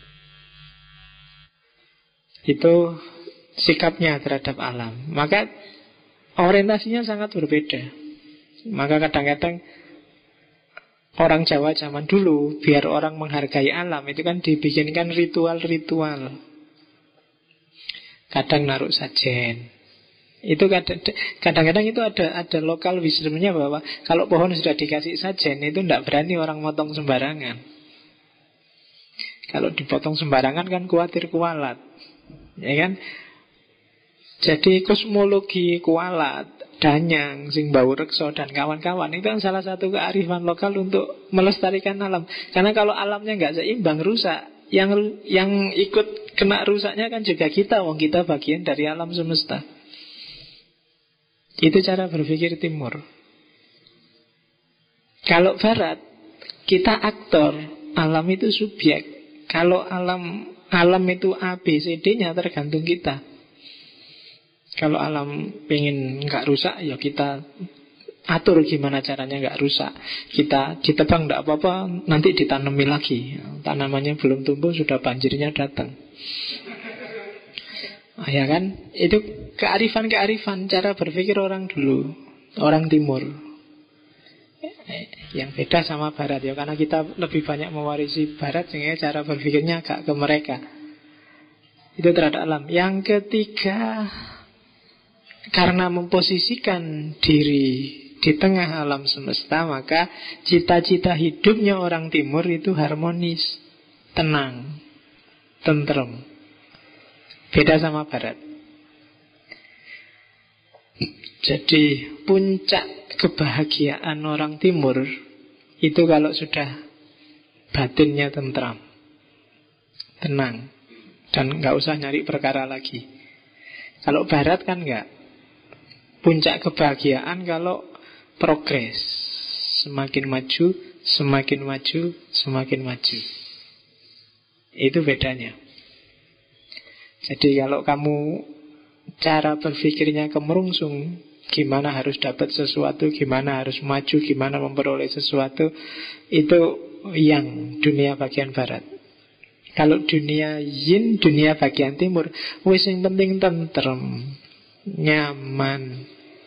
Itu sikapnya terhadap alam. Maka orientasinya sangat berbeda. Maka kadang-kadang orang Jawa zaman dulu, biar orang menghargai alam, itu kan dibikinkan ritual-ritual. Kadang naruh sajen. Itu kadang-kadang itu ada lokal wisdomnya, bahwa kalau pohon sudah dikasih sajen, itu tidak berani orang motong sembarangan. Kalau dipotong sembarangan kan khawatir kualat, ya kan? Jadi kosmologi kualat, danyang, sing bau rekso dan kawan-kawan itu kan salah satu kearifan lokal untuk melestarikan alam. Karena kalau alamnya nggak seimbang, rusak. Yang ikut kena rusaknya kan juga kita, wong kita bagian dari alam semesta. Itu cara berpikir timur. Kalau barat, kita aktor, alam itu subjek. Kalau alam itu A, B, C, D-nya tergantung kita. Kalau alam pengen nggak rusak, ya kita atur gimana caranya nggak rusak. Kita ditebang nggak apa-apa, nanti ditanami lagi. Tanamannya belum tumbuh, sudah banjirnya datang. Ya kan? Itu kearifan-kearifan cara berpikir orang dulu, orang timur. Yang beda sama barat ya, karena kita lebih banyak mewarisi barat, sehingga cara berpikirnya agak ke mereka. Itu terhadap alam. Yang ketiga, karena memposisikan diri di tengah alam semesta, maka cita-cita hidupnya orang timur itu harmonis, tenang, tentrem. Beda sama barat. Jadi puncak kebahagiaan orang timur itu kalau sudah batinnya tentram, tenang, dan nggak usah nyari perkara lagi. Kalau barat kan nggak. Puncak kebahagiaan kalau progres, semakin maju, semakin maju, semakin maju. Itu bedanya. Jadi kalau kamu cara berpikirnya kemerungsung, gimana harus dapat sesuatu, gimana harus maju, gimana memperoleh sesuatu, itu yang dunia bagian barat. Kalau dunia yin, dunia bagian timur, wis yang penting tentrem, nyaman,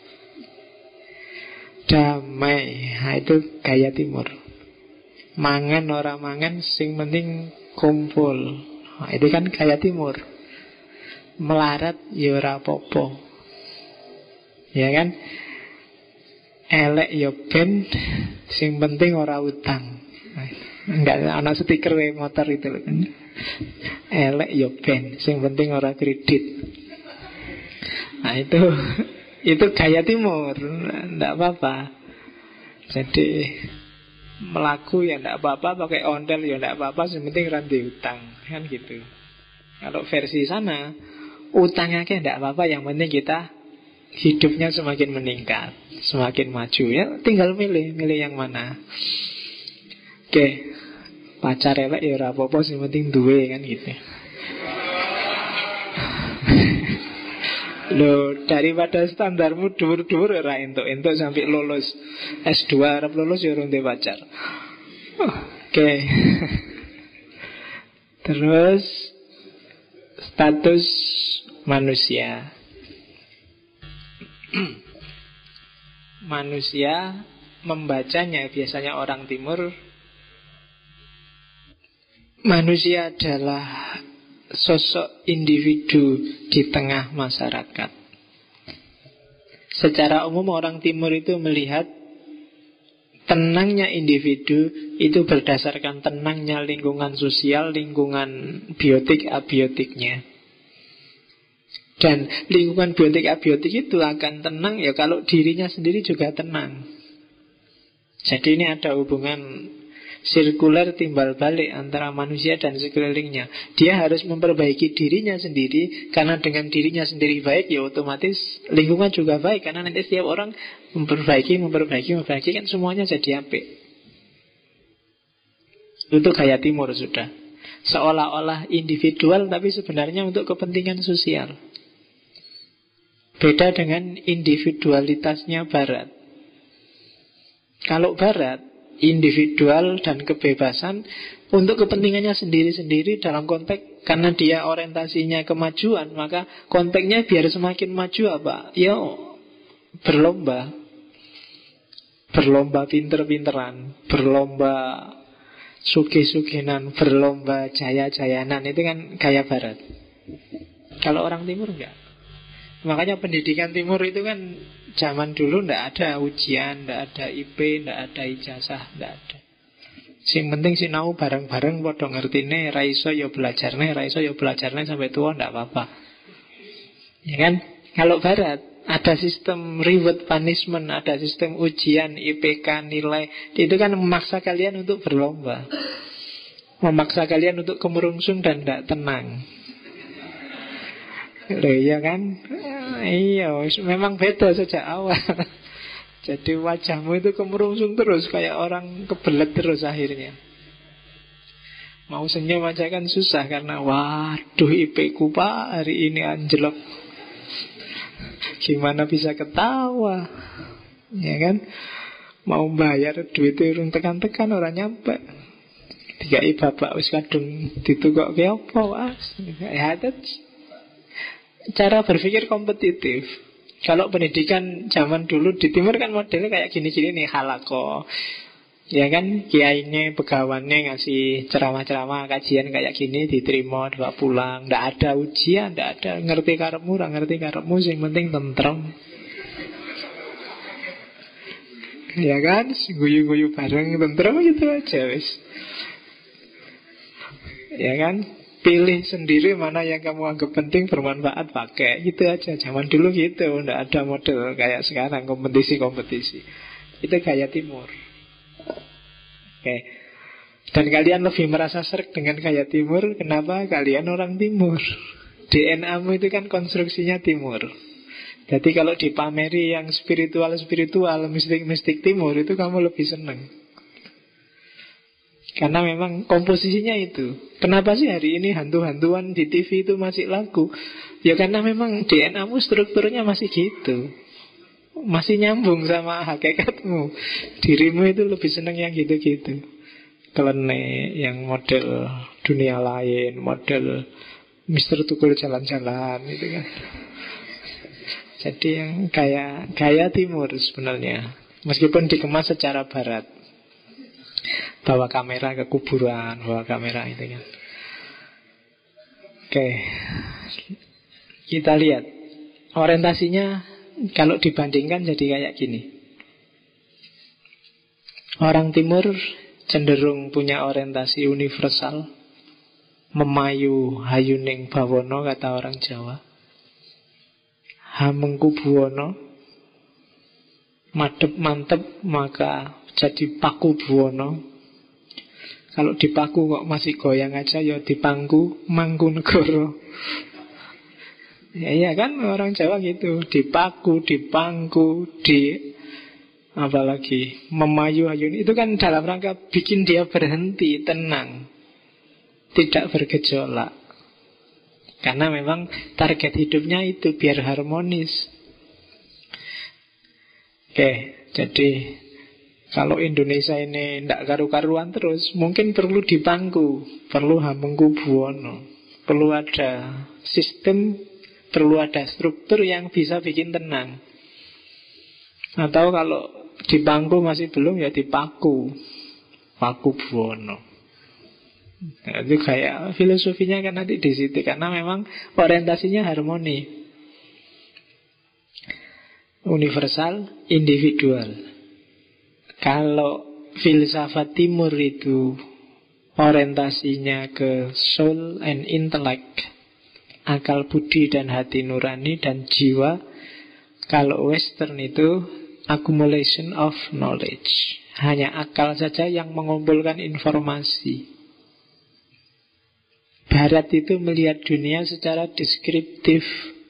damai. Nah, itu gaya timur. Mangan ora mangan, sing penting kumpul. Nah, itu kan gaya timur. Melarat ya ora apa-apa, ya kan? Elek ya ben, sing penting ora utang. Enggak ana stiker motor itu loh kan. Elek ya ben, sing penting ora kredit. Nah itu gaya timur, enggak apa-apa. Jadi melaku ya enggak apa-apa, pakai ondel ya enggak apa-apa, sing penting ra utang, kan gitu. Kalau versi sana, utangnya kayak enggak apa-apa, yang penting kita hidupnya semakin meningkat, semakin maju. Ya tinggal milih yang mana. Oke, pacar elek ya ora apa-apa, sing penting duwe, kan gitu. Loh, daripada standarmu dhuwur-dhuwur ora entuk-entuk sampai lulus S2 arep lulus ya urung duwe pacar. Oke. Terus status manusia. Manusia membacanya biasanya orang timur, manusia adalah sosok individu di tengah masyarakat. Secara umum orang timur itu melihat tenangnya individu itu berdasarkan tenangnya lingkungan sosial, lingkungan biotik abiotiknya. Dan lingkungan biotik abiotik itu akan tenang ya kalau dirinya sendiri juga tenang. Jadi ini ada hubungan sirkuler timbal balik antara manusia dan sekelilingnya. Dia harus memperbaiki dirinya sendiri, karena dengan dirinya sendiri baik ya otomatis lingkungan juga baik, karena nanti setiap orang memperbaiki kan semuanya jadi apik. Itu gaya timur sudah. Seolah-olah individual tapi sebenarnya untuk kepentingan sosial. Beda dengan individualitasnya barat. Kalau barat, individual dan kebebasan untuk kepentingannya sendiri-sendiri dalam konteks, karena dia orientasinya kemajuan, maka konteksnya biar semakin maju apa? Ya berlomba. Berlomba pinter-pinteran, berlomba sugih-suginan, berlomba jaya-jayanan. Itu kan gaya barat. Kalau orang timur enggak. Makanya pendidikan timur itu kan zaman dulu ndak ada ujian, ndak ada IP, ndak ada ijazah, ndak ada. Sing penting sinau bareng-bareng padha ngertine, ra iso ya belajarne, ra iso ya belajarne sampai tua ndak apa-apa. Ya kan? Kalau barat ada sistem reward punishment, ada sistem ujian, IPK, nilai. Itu kan memaksa kalian untuk berlomba. Memaksa kalian untuk kemerungsung dan ndak tenang. Loh, iya kan? Iya, memang beda sejak awal. Jadi wajahmu itu kemerungsung terus, kayak orang kebelet terus akhirnya. Mau senyum aja kan susah, karena waduh IP ku pak hari ini anjlok. Gimana bisa ketawa? Ya kan? Mau bayar duit urung tekan-tekan orang nyampe. Dikai bapak wis kadung ditukok ke apa was. Ya cara berpikir kompetitif. Kalau pendidikan zaman dulu di timur kan modelnya kayak gini-gini nih, halako. Ya kan, kiainya, pegawannya ngasih ceramah-ceramah, kajian kayak gini, diterima, dibawa pulang. Nggak ada ujian, nggak ada ngerti karepmu, nggak ngerti karepmu, yang penting tentrem. Ya kan, guyu-guyu bareng, tentrem gitu aja wis. Ya kan, pilih sendiri mana yang kamu anggap penting, bermanfaat, pakai. Gitu aja. Zaman dulu gitu. Nggak ada model kayak sekarang, kompetisi-kompetisi. Itu gaya timur. Oke. Dan kalian lebih merasa sreg dengan gaya timur. Kenapa? Kalian orang timur. DNA-mu itu kan konstruksinya timur. Jadi kalau dipameri yang spiritual-spiritual, mistik-mistik timur, itu kamu lebih seneng. Karena memang komposisinya itu. Kenapa sih hari ini hantu-hantuan di TV itu masih laku? Ya karena memang DNA-mu strukturnya masih gitu. Masih nyambung sama hakikatmu. Dirimu itu lebih senang yang gitu-gitu. Klenik, yang model dunia lain, model Mister Tukul jalan-jalan itu kan. Jadi yang gaya timur sebenarnya. Meskipun dikemas secara barat. Bawa kamera ke kuburan, bawa kamera itu kan. Oke. Kita lihat orientasinya kalau dibandingkan jadi kayak gini. Orang timur cenderung punya orientasi universal, memayu hayuning bawono kata orang Jawa. Hamengku buwono, madep mantep maka jadi paku buwono. Kalau dipaku kok masih goyang aja, ya dipangku mangku negoro. Ya iya kan orang Jawa gitu, dipaku, dipangku, apalagi memayu ayun. Itu kan dalam rangka bikin dia berhenti, tenang, tidak bergejolak. Karena memang target hidupnya itu biar harmonis. Oke, jadi kalau Indonesia ini tidak karu-karuan terus, mungkin perlu dipangku, perlu hamengku buwono, perlu ada sistem, perlu ada struktur yang bisa bikin tenang. Atau kalau dipangku masih belum, ya dipaku, paku buwono. Nah, itu kayak filosofinya kan nanti di situ, karena memang orientasinya harmoni. universal, individual. Kalau filsafat timur itu orientasinya ke soul and intellect, akal budi dan hati nurani dan jiwa. Kalau western itu accumulation of knowledge, hanya akal saja yang mengumpulkan informasi. Barat itu melihat dunia secara deskriptif,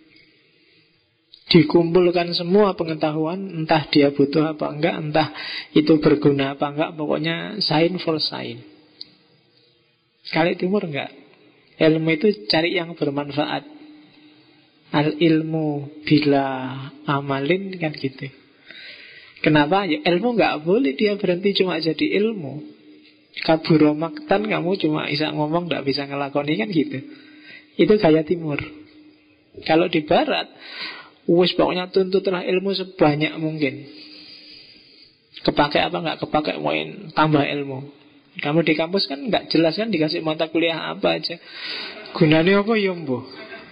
dikumpulkan semua pengetahuan, entah dia butuh apa enggak, entah itu berguna apa enggak, pokoknya sign for sign. Kalau timur enggak, ilmu itu cari yang bermanfaat. Al ilmu bila amalin, kan gitu. Kenapa? Ya ilmu enggak boleh dia berhenti cuma jadi ilmu. Kaburo maktan, kamu cuma bisa ngomong, enggak bisa ngelakoni, kan gitu. Itu gaya timur. Kalau di barat, wis pokoknya tuntutlah ilmu sebanyak mungkin. Kepakai apa enggak kepakai, main tambah ilmu. Kamu di kampus kan enggak jelas kan, dikasih mata kuliah apa aja, gunanya apa ya mbuh.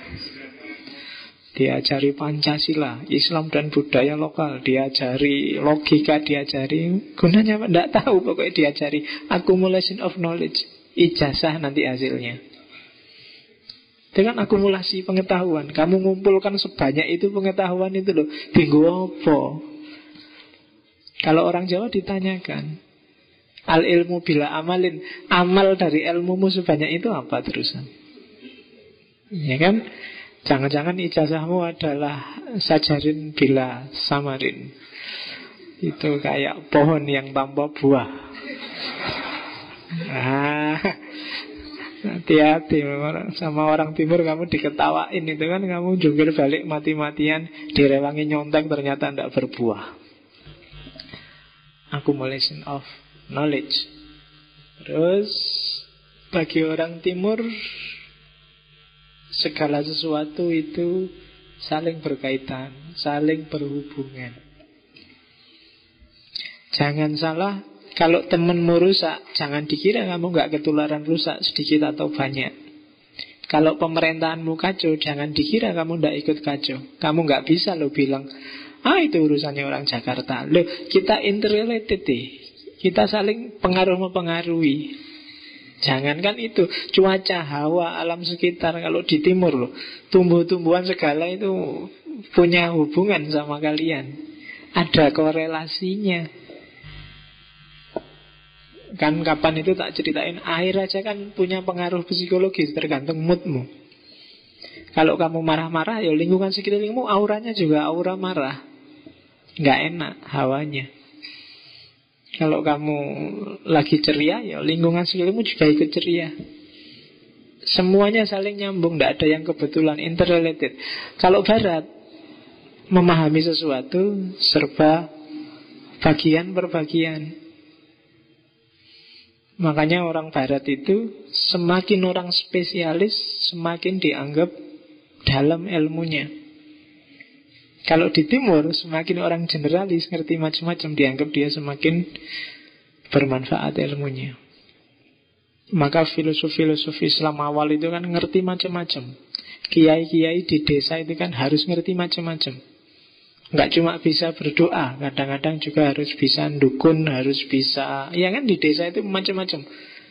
Diajari Pancasila, Islam dan budaya lokal, diajari logika, diajari gunanya apa? Enggak tahu, pokoknya diajari accumulation of knowledge. Ijazah nanti hasilnya. Itu kan akumulasi pengetahuan. Kamu ngumpulkan sebanyak itu pengetahuan itu loh. Bingung apa? Kalau orang Jawa ditanyakan, al ilmu bila amalin, amal dari ilmumu sebanyak itu apa terusan? Ya kan? Jangan-jangan ijazahmu adalah sajarin bila samarin. Itu kayak pohon yang tanpa buah. Hati-hati sama orang timur, kamu diketawain itu kan, kamu jungkir balik mati-matian, direwangi nyontek, ternyata tidak berbuah. Accumulation of knowledge. Terus bagi orang timur, segala sesuatu itu saling berkaitan, saling berhubungan. Jangan salah, kalau temenmu rusak, jangan dikira kamu gak ketularan rusak sedikit atau banyak. Kalau pemerintahanmu kacau, jangan dikira kamu gak ikut kacau. Kamu gak bisa lo bilang, itu urusannya orang Jakarta. Loh, kita interrelated deh. Kita saling pengaruh-mempengaruhi. Jangankan itu, cuaca, hawa, alam sekitar. Kalau di timur loh, tumbuh-tumbuhan segala itu punya hubungan sama kalian. Ada korelasinya. Kan kapan itu tak ceritain, air aja kan punya pengaruh psikologis, tergantung moodmu. Kalau kamu marah-marah, ya lingkungan sekitarmu auranya juga aura marah. Nggak enak hawanya. Kalau kamu lagi ceria, ya lingkungan sekitarmu juga ikut ceria. Semuanya saling nyambung, tidak ada yang kebetulan, interrelated. Kalau barat memahami sesuatu serba bagian per bagian. Makanya orang barat itu semakin orang spesialis, semakin dianggap dalam ilmunya. Kalau di timur, semakin orang generalis, ngerti macam-macam, dianggap dia semakin bermanfaat ilmunya. Maka filosofi-filosofi Islam awal itu kan ngerti macam-macam. Kiai-kiai di desa itu kan harus ngerti macam-macam. Nggak cuma bisa berdoa, kadang-kadang juga harus bisa dukun, harus bisa, ya kan di desa itu macam-macam.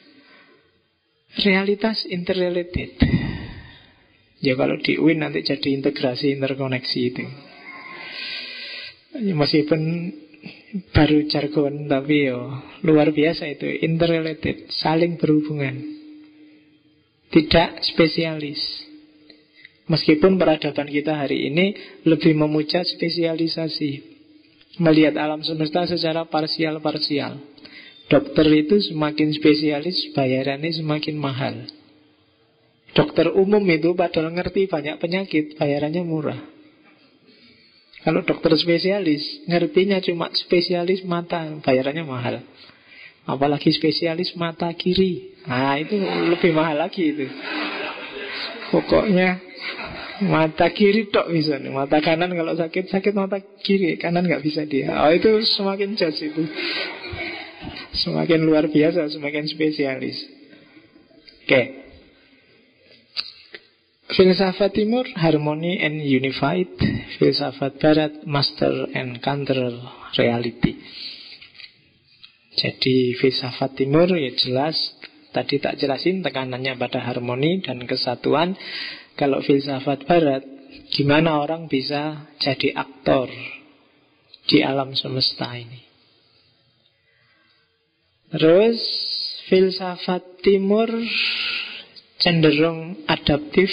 Realitas interrelated. Ya kalau di UIN nanti jadi integrasi, interkoneksi itu. Meskipun baru jargon, tapi luar biasa itu, interrelated, saling berhubungan, tidak spesialis. Meskipun peradaban kita hari ini lebih memuja spesialisasi, melihat alam semesta secara parsial-parsial. Dokter itu semakin spesialis, bayarannya semakin mahal. Dokter umum itu padahal ngerti banyak penyakit, bayarannya murah. Kalau dokter spesialis, ngertinya cuma spesialis mata, bayarannya mahal. Apalagi spesialis mata kiri, itu lebih mahal lagi itu. Pokoknya mata kiri tok bisa nih. Mata kanan kalau sakit mata kiri, kanan nggak bisa dia. Itu semakin jauh itu. Semakin luar biasa, semakin spesialis. Oke. Filsafat timur, harmony and unified. Filsafat barat, master and counter reality. Jadi filsafat timur ya jelas, tadi tak jelasin tekanannya pada harmoni dan kesatuan. Kalau filsafat barat, gimana orang bisa jadi aktor di alam semesta ini. Terus filsafat timur cenderung adaptif,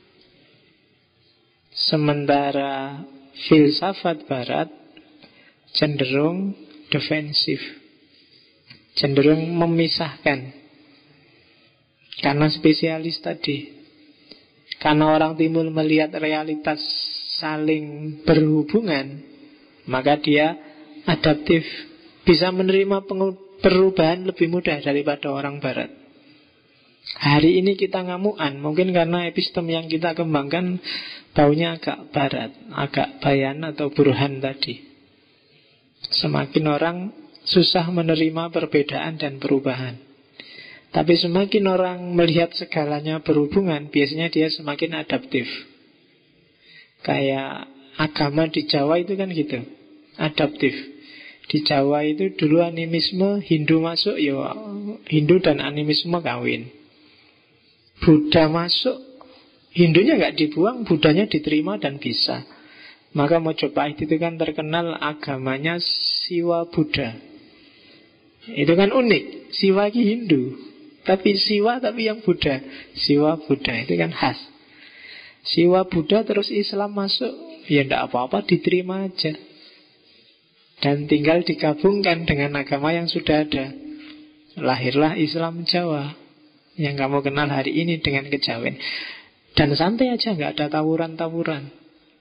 sementara filsafat barat cenderung defensif, cenderung memisahkan. Karena spesialis tadi, karena orang timur melihat realitas saling berhubungan, maka dia adaptif, bisa menerima perubahan lebih mudah daripada orang barat. Hari ini kita ngamuan, mungkin karena epistem yang kita kembangkan baunya agak barat, agak bayan atau burhan tadi. Semakin orang susah menerima perbedaan dan perubahan. Tapi semakin orang melihat segalanya berhubungan, biasanya dia semakin adaptif. Kayak agama di Jawa itu kan gitu, adaptif. Di Jawa itu dulu animisme, Hindu masuk, ya Hindu dan animisme kawin. Buddha masuk, Hindunya nggak dibuang, Buddhanya diterima dan bisa. Maka Mojopahit itu kan terkenal agamanya Siwa Buddha. Itu kan unik, Siwa ki Hindu, tapi Siwa tapi yang Buddha. Siwa Buddha itu kan khas. Siwa Buddha terus Islam masuk, ya ndak apa-apa, diterima aja. Dan tinggal digabungkan dengan agama yang sudah ada. Lahirlah Islam Jawa yang kamu kenal hari ini dengan kejawen. Dan santai aja, nggak ada tawuran-tawuran.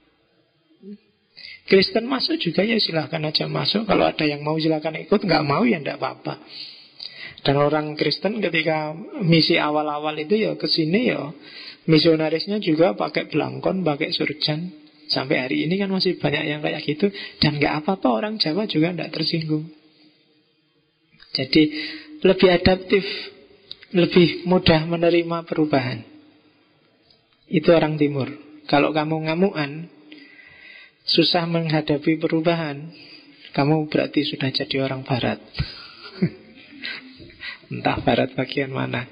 Kristen masuk juga ya silahkan aja masuk. Kalau ada yang mau silahkan ikut, nggak mau ya nggak apa-apa. Dan orang Kristen ketika misi awal-awal itu ya kesini ya misionarisnya juga pakai belangkon, pakai surjan. Sampai hari ini kan masih banyak yang kayak gitu. Dan nggak apa-apa, orang Jawa juga nggak tersinggung. Jadi lebih adaptif, lebih mudah menerima perubahan. Itu orang timur. Kalau kamu ngamuan, susah menghadapi perubahan, kamu berarti sudah jadi orang barat. Entah barat bagian mana.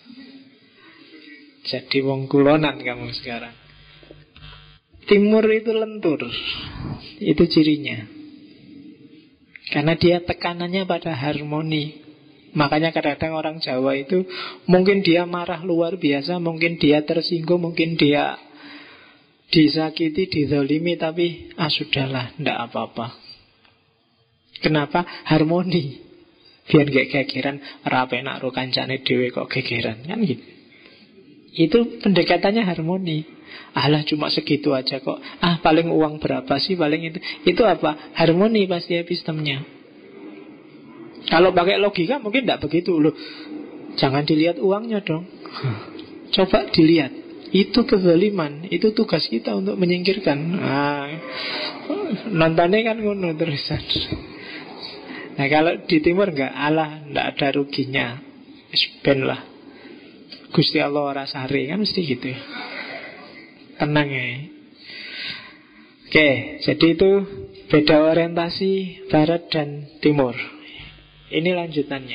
Jadi wong kulonan kamu sekarang. Timur itu lentur. Itu cirinya. Karena dia tekanannya pada harmoni. Makanya kadang-kadang orang Jawa itu mungkin dia marah luar biasa, mungkin dia tersinggung, mungkin dia disakiti, dizalimi, tapi sudahlah, ndak apa-apa. Kenapa? Harmoni. Biar gak gegeran, rapenak ro kancane dhewe kok gegeran, kan gitu. Itu pendekatannya harmoni. Alah cuma segitu aja kok. Paling uang berapa sih, paling itu. Itu apa? Harmoni pasti epistemnya. Kalau pakai logika mungkin tidak begitu loh. Jangan dilihat uangnya dong. Coba dilihat. Itu kezaliman. Itu tugas kita untuk menyingkirkan. Nontonnya kan ngono terusan. Nah kalau di timur enggak, alah tidak ada ruginya. Ben lah. Gusti Allah ora sare, kan mesti gitu. Tenang ya. Oke, jadi itu beda orientasi barat dan timur. Ini lanjutannya.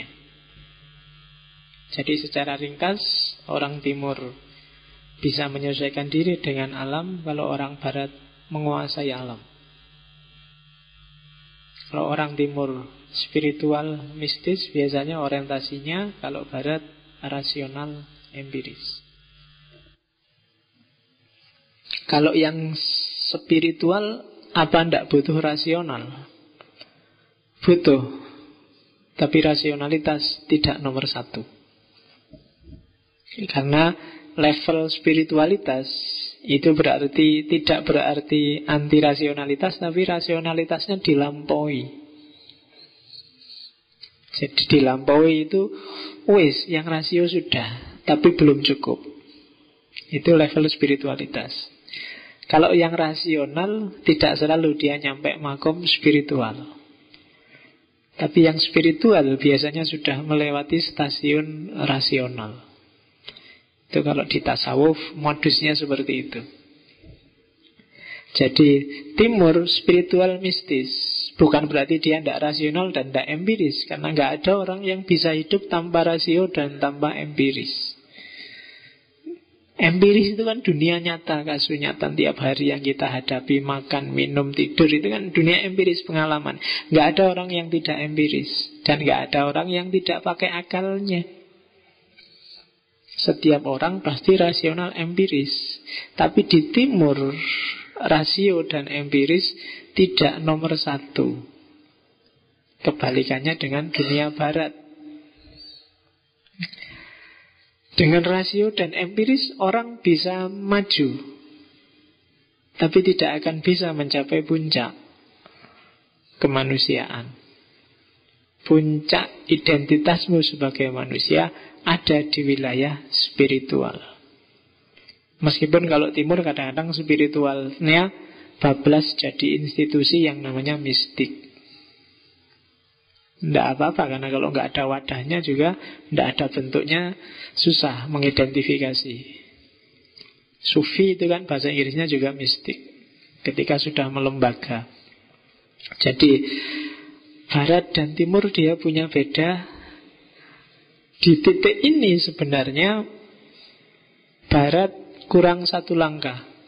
Jadi secara ringkas, orang timur bisa menyesuaikan diri dengan alam, kalau orang barat menguasai alam. Kalau orang timur spiritual, mistis, biasanya orientasinya, kalau barat rasional, empiris. Kalau yang spiritual, apa ndak butuh rasional? Butuh. Tapi rasionalitas tidak nomor satu. Karena level spiritualitas itu tidak berarti anti rasionalitas, tapi rasionalitasnya dilampaui. Jadi dilampaui itu wis, yang rasio sudah, tapi belum cukup. Itu level spiritualitas. Kalau yang rasional, tidak selalu dia nyampe makom spiritual. Tapi yang spiritual biasanya sudah melewati stasiun rasional. Itu kalau di tasawuf modusnya seperti itu. Jadi timur spiritual mistis. Bukan berarti dia tidak rasional dan tidak empiris. Karena nggak ada orang yang bisa hidup tanpa rasio dan tanpa empiris. Empiris itu kan dunia nyata, kasunyatan tiap hari yang kita hadapi, makan, minum, tidur. Itu kan dunia empiris, pengalaman. Nggak ada orang yang tidak empiris. Dan nggak ada orang yang tidak pakai akalnya. Setiap orang pasti rasional empiris. Tapi di timur, rasio dan empiris tidak nomor satu. Kebalikannya dengan dunia barat. Dengan rasio dan empiris orang bisa maju, tapi tidak akan bisa mencapai puncak kemanusiaan. Puncak identitasmu sebagai manusia ada di wilayah spiritual. Meskipun kalau timur kadang-kadang spiritualnya bablas jadi institusi yang namanya mistik. Tidak apa-apa, karena kalau nggak ada wadahnya juga, tidak ada bentuknya, susah mengidentifikasi. Sufi itu kan bahasa Inggrisnya juga mistik, ketika sudah melembaga. Jadi barat dan timur dia punya beda. Di titik ini sebenarnya barat kurang satu langkah.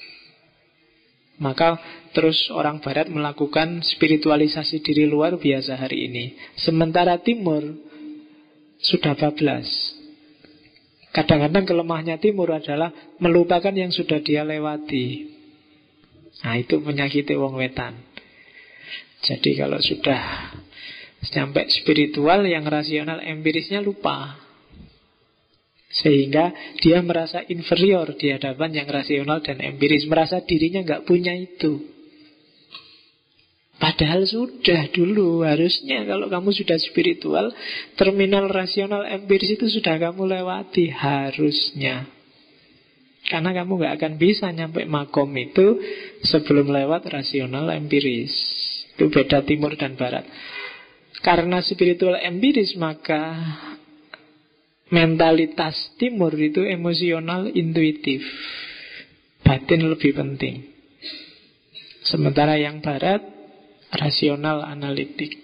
Maka terus orang barat melakukan spiritualisasi diri luar biasa hari ini. Sementara timur sudah bablas. Kadang-kadang kelemahannya timur adalah melupakan yang sudah dia lewati. Nah, itu menyakiti wong wetan. Jadi kalau sudah sampai spiritual, yang rasional empirisnya lupa. Sehingga dia merasa inferior di hadapan yang rasional dan empiris. Merasa dirinya nggak punya itu. Padahal sudah dulu. Harusnya kalau kamu sudah spiritual, terminal rasional empiris itu sudah kamu lewati. Harusnya. Karena kamu nggak akan bisa nyampe makom itu sebelum lewat rasional empiris. Itu beda timur dan barat. Karena spiritual empiris, maka mentalitas timur itu emosional, intuitif. Batin lebih penting. Sementara yang barat, rasional, analitik.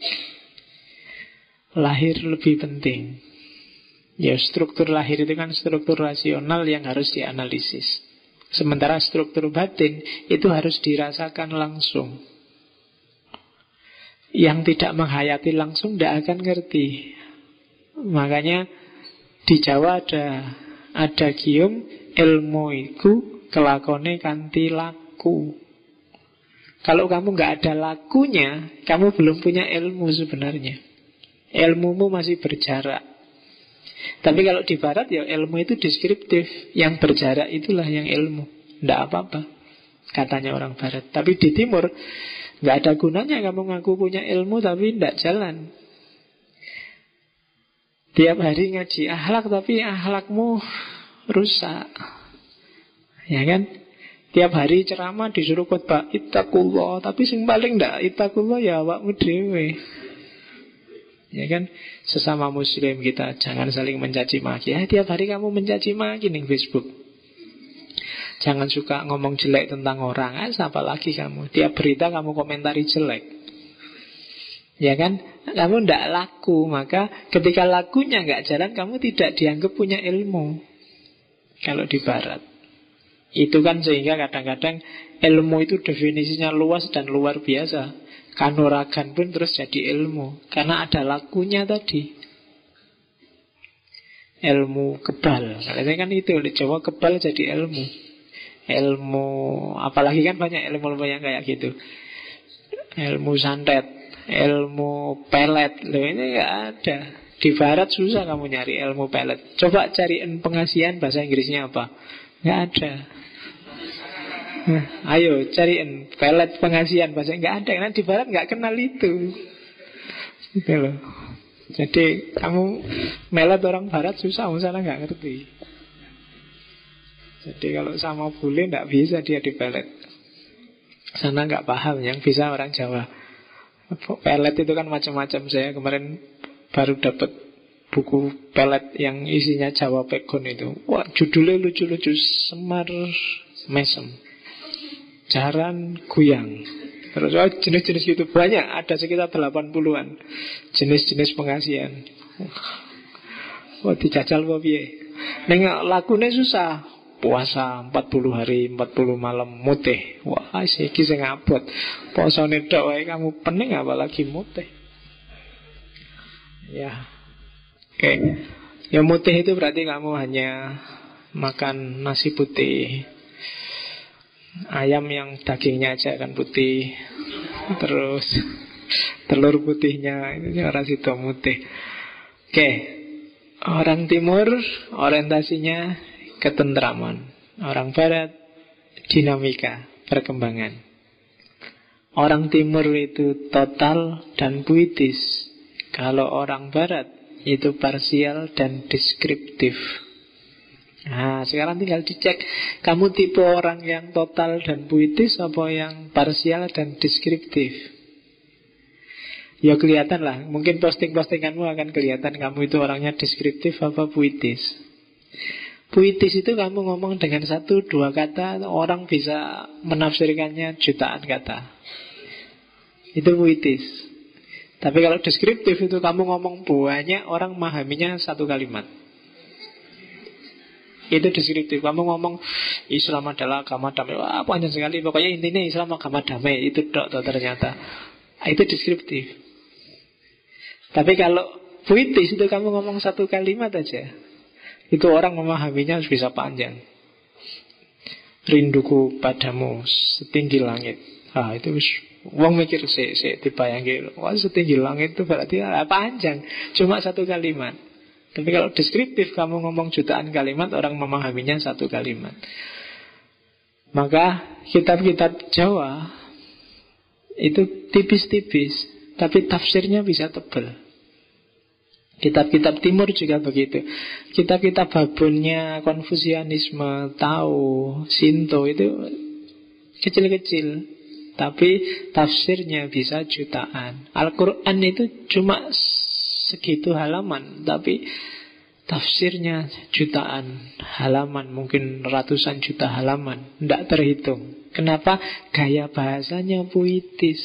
Lahir lebih penting. Ya, struktur lahir itu kan struktur rasional yang harus dianalisis. Sementara struktur batin itu harus dirasakan langsung. Yang tidak menghayati langsung tidak akan ngerti. Makanya di Jawa ada gium, ilmu iku kelakone kanthi laku. Kalau kamu nggak ada lakunya, kamu belum punya ilmu sebenarnya. Ilmumu masih berjarak. Tapi kalau di barat ya ilmu itu deskriptif. Yang berjarak itulah yang ilmu. Tidak apa-apa, katanya orang barat. Tapi di timur nggak ada gunanya kamu ngaku punya ilmu tapi tidak jalan. Tiap hari ngaji akhlak tapi akhlakmu rusak. Ya kan? Tiap hari ceramah disuruh khotbah ittaqullah, tapi sing paling ndak ittaqullah ya awakmu dhewe. Ya kan? Sesama muslim kita jangan saling mencaci maki. Tiap hari kamu mencaci maki ning Facebook. Jangan suka ngomong jelek tentang orang. Siapa lagi kamu? Tiap berita kamu komentari jelek. Ya kan? Kamu tidak laku. Maka ketika lakunya nggak jalan, kamu tidak dianggap punya ilmu. Kalau di barat itu kan sehingga kadang-kadang ilmu itu definisinya luas dan luar biasa. Kanuragan pun terus jadi ilmu, karena ada lakunya tadi. Ilmu kebal, katanya kan itu di Jawa kebal jadi ilmu. Ilmu, apalagi kan banyak ilmu-ilmu yang kayak gitu. Ilmu santet, ilmu pelet, loh ini nggak ada. Di barat susah kamu nyari ilmu pelet. Coba cariin pengasihan bahasa Inggrisnya apa? Nggak ada. Ayo cariin pelet pengasihan bahasa, nggak ada. Karena di barat nggak kenal itu. Gitu loh. Jadi kamu melet orang barat susah, orang sana nggak ngerti. Jadi kalau sama bule nggak bisa dia dipelet. Sana nggak paham, yang bisa orang Jawa. Pelet itu kan macam-macam. Saya kemarin baru dapat buku pelet yang isinya Jawa Pegon itu. Wah, judulnya lucu-lucu. Semar Mesem, Jaran Guyang. Terus jenis-jenis itu banyak. Ada sekitar 80-an jenis-jenis pengasihan. Wah, dijajal apa piye? Nengok lakune susah. Puasa 40 hari 40 malam mutih. Wah, iki sing abot. Posone tok wae kamu pening apalagi mutih. Ya. Oke. Ya mutih itu berarti kamu hanya makan nasi putih. Ayam yang dagingnya aja kan putih. Terus telur putihnya itu ora sida mutih. Oke. Orang timur orientasinya ketentraman. Orang barat dinamika, perkembangan. Orang timur itu total dan puitis. Kalau orang barat itu parsial dan deskriptif. Nah, sekarang tinggal dicek, kamu tipe orang yang total dan puitis apa yang parsial dan deskriptif. Ya kelihatan lah, mungkin posting-postinganmu akan kelihatan kamu itu orangnya deskriptif apa puitis. Puitis itu kamu ngomong dengan 1-2 kata, orang bisa menafsirkannya jutaan kata. Itu puitis. Tapi kalau deskriptif itu kamu ngomong banyak, orang memahaminya 1 kalimat. Itu deskriptif. Kamu ngomong Islam adalah agama damai. Wah, panjang sekali. Pokoknya intinya Islam agama damai. Itu ternyata. Itu deskriptif. Tapi kalau puitis itu kamu ngomong 1 kalimat aja, itu orang memahaminya bisa panjang. Rinduku padamu setinggi langit. Itu wong mikir dibayangin, wah setinggi langit itu berarti panjang. Cuma 1 kalimat. Tapi kalau deskriptif kamu ngomong jutaan kalimat, orang memahaminya 1 kalimat. Maka kitab-kitab Jawa itu tipis-tipis, tapi tafsirnya bisa tebal. Kitab-kitab Timur juga begitu. Kitab-kitab babonnya Konfusianisme, Tao, Shinto itu kecil-kecil, tapi tafsirnya bisa jutaan. Al-Quran itu cuma segitu halaman, tapi tafsirnya jutaan halaman, mungkin ratusan juta halaman, tidak terhitung. Kenapa? Gaya bahasanya puitis.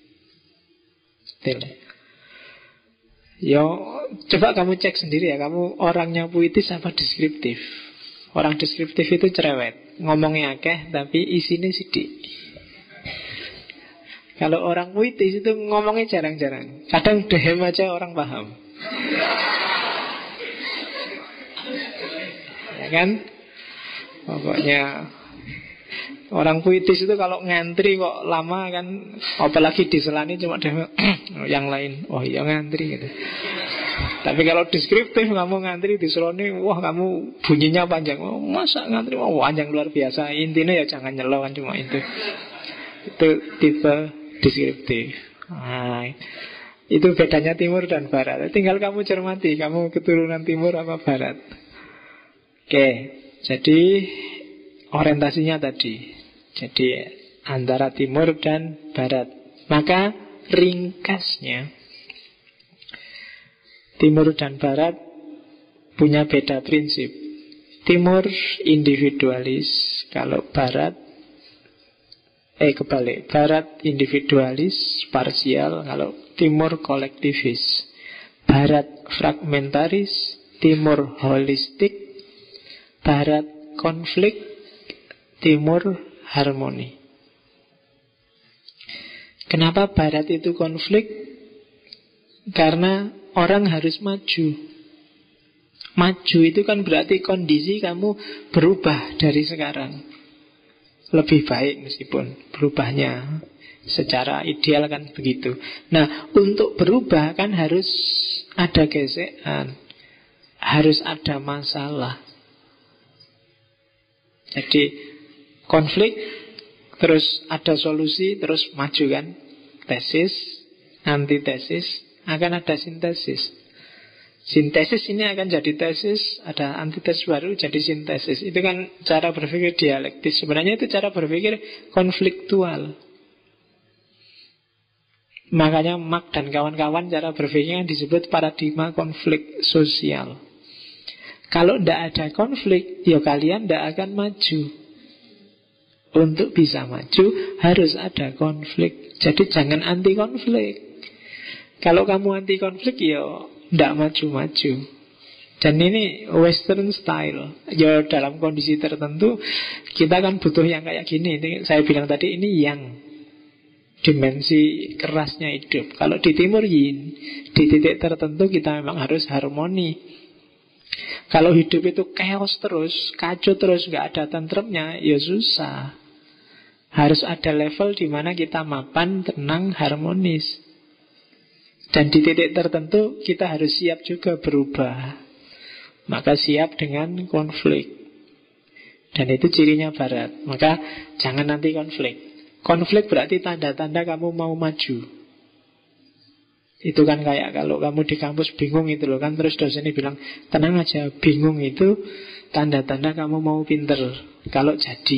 Yo, coba kamu cek sendiri ya, kamu orangnya puitis apa deskriptif? Orang deskriptif itu cerewet, ngomongnya akeh tapi isinya sidik. Kalau orang puitis itu ngomongnya jarang-jarang. Kadang dehem aja orang paham. Ya kan? Pokoknya orang puitis itu kalau ngantri kok lama kan, apalagi diselani cuma dehem yang lain. Oh iya ngantri gitu. Tapi kalau deskriptif kamu ngantri diselani, wah kamu bunyinya panjang. Oh, masa ngantri wah panjang luar biasa. Intinya ya jangan nyelo kan, cuma itu. Itu tipe deskriptif. Nah, itu bedanya timur dan barat. Tinggal kamu cermati, kamu keturunan timur apa barat. Oke, jadi orientasinya tadi. Jadi antara timur dan barat. Maka ringkasnya, timur dan barat punya beda prinsip. Timur individualis, kalau barat kebalik, barat individualis, parsial, kalau timur kolektivis. Barat fragmentaris, timur holistik. Barat konflik, timur harmoni. Kenapa barat itu konflik? Karena orang harus maju. Maju itu kan berarti kondisi kamu berubah dari sekarang. Lebih baik meskipun berubahnya secara ideal kan begitu. Nah, untuk berubah kan harus ada gesekan, harus ada masalah. Jadi konflik, terus ada solusi, terus maju kan. Tesis, antitesis, akan ada sintesis. Sintesis ini akan jadi tesis, ada antitesis baru jadi sintesis. Itu kan cara berpikir dialektis. Sebenarnya itu cara berpikir konfliktual. Makanya Marx dan kawan-kawan cara berpikirnya disebut paradigma konflik sosial. Kalau tidak ada konflik, ya kalian tidak akan maju. Untuk bisa maju harus ada konflik. Jadi jangan anti konflik. Kalau kamu anti konflik, ya tidak maju-maju. Dan ini Western style. Ya dalam kondisi tertentu kita kan butuh yang kayak gini. Ini saya bilang tadi, ini yang dimensi kerasnya hidup. Kalau di timur yin, di titik tertentu kita memang harus harmoni. Kalau hidup itu chaos terus, kacau terus, nggak ada tentremnya, ya susah. Harus ada level di mana kita mapan, tenang, harmonis. Dan di titik tertentu kita harus siap juga berubah. Maka siap dengan konflik. Dan itu cirinya Barat. Maka jangan nanti konflik. Konflik berarti tanda-tanda kamu mau maju. Itu kan kayak kalau kamu di kampus bingung itu loh kan. Terus dosennya bilang, tenang aja, bingung itu tanda-tanda kamu mau pinter. Kalau jadi.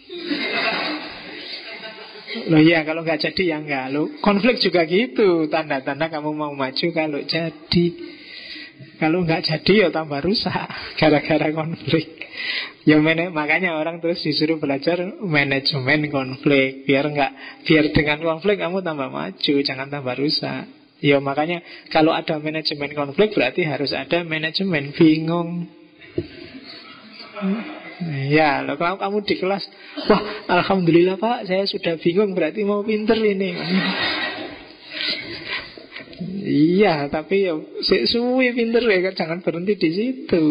Loh ya, kalau nggak jadi ya nggak. Loh, konflik juga gitu. Tanda-tanda kamu mau maju kalau jadi. Kalau nggak jadi ya tambah rusak gara-gara konflik. Ya makanya orang terus disuruh belajar manajemen konflik biar dengan konflik kamu tambah maju, jangan tambah rusak. Ya makanya kalau ada manajemen konflik berarti harus ada manajemen bingung. Ya, loh, kalau kamu di kelas, wah alhamdulillah Pak, saya sudah bingung, berarti mau pinter ini. Iya, tapi ya suwi pinter ya, jangan berhenti di situ.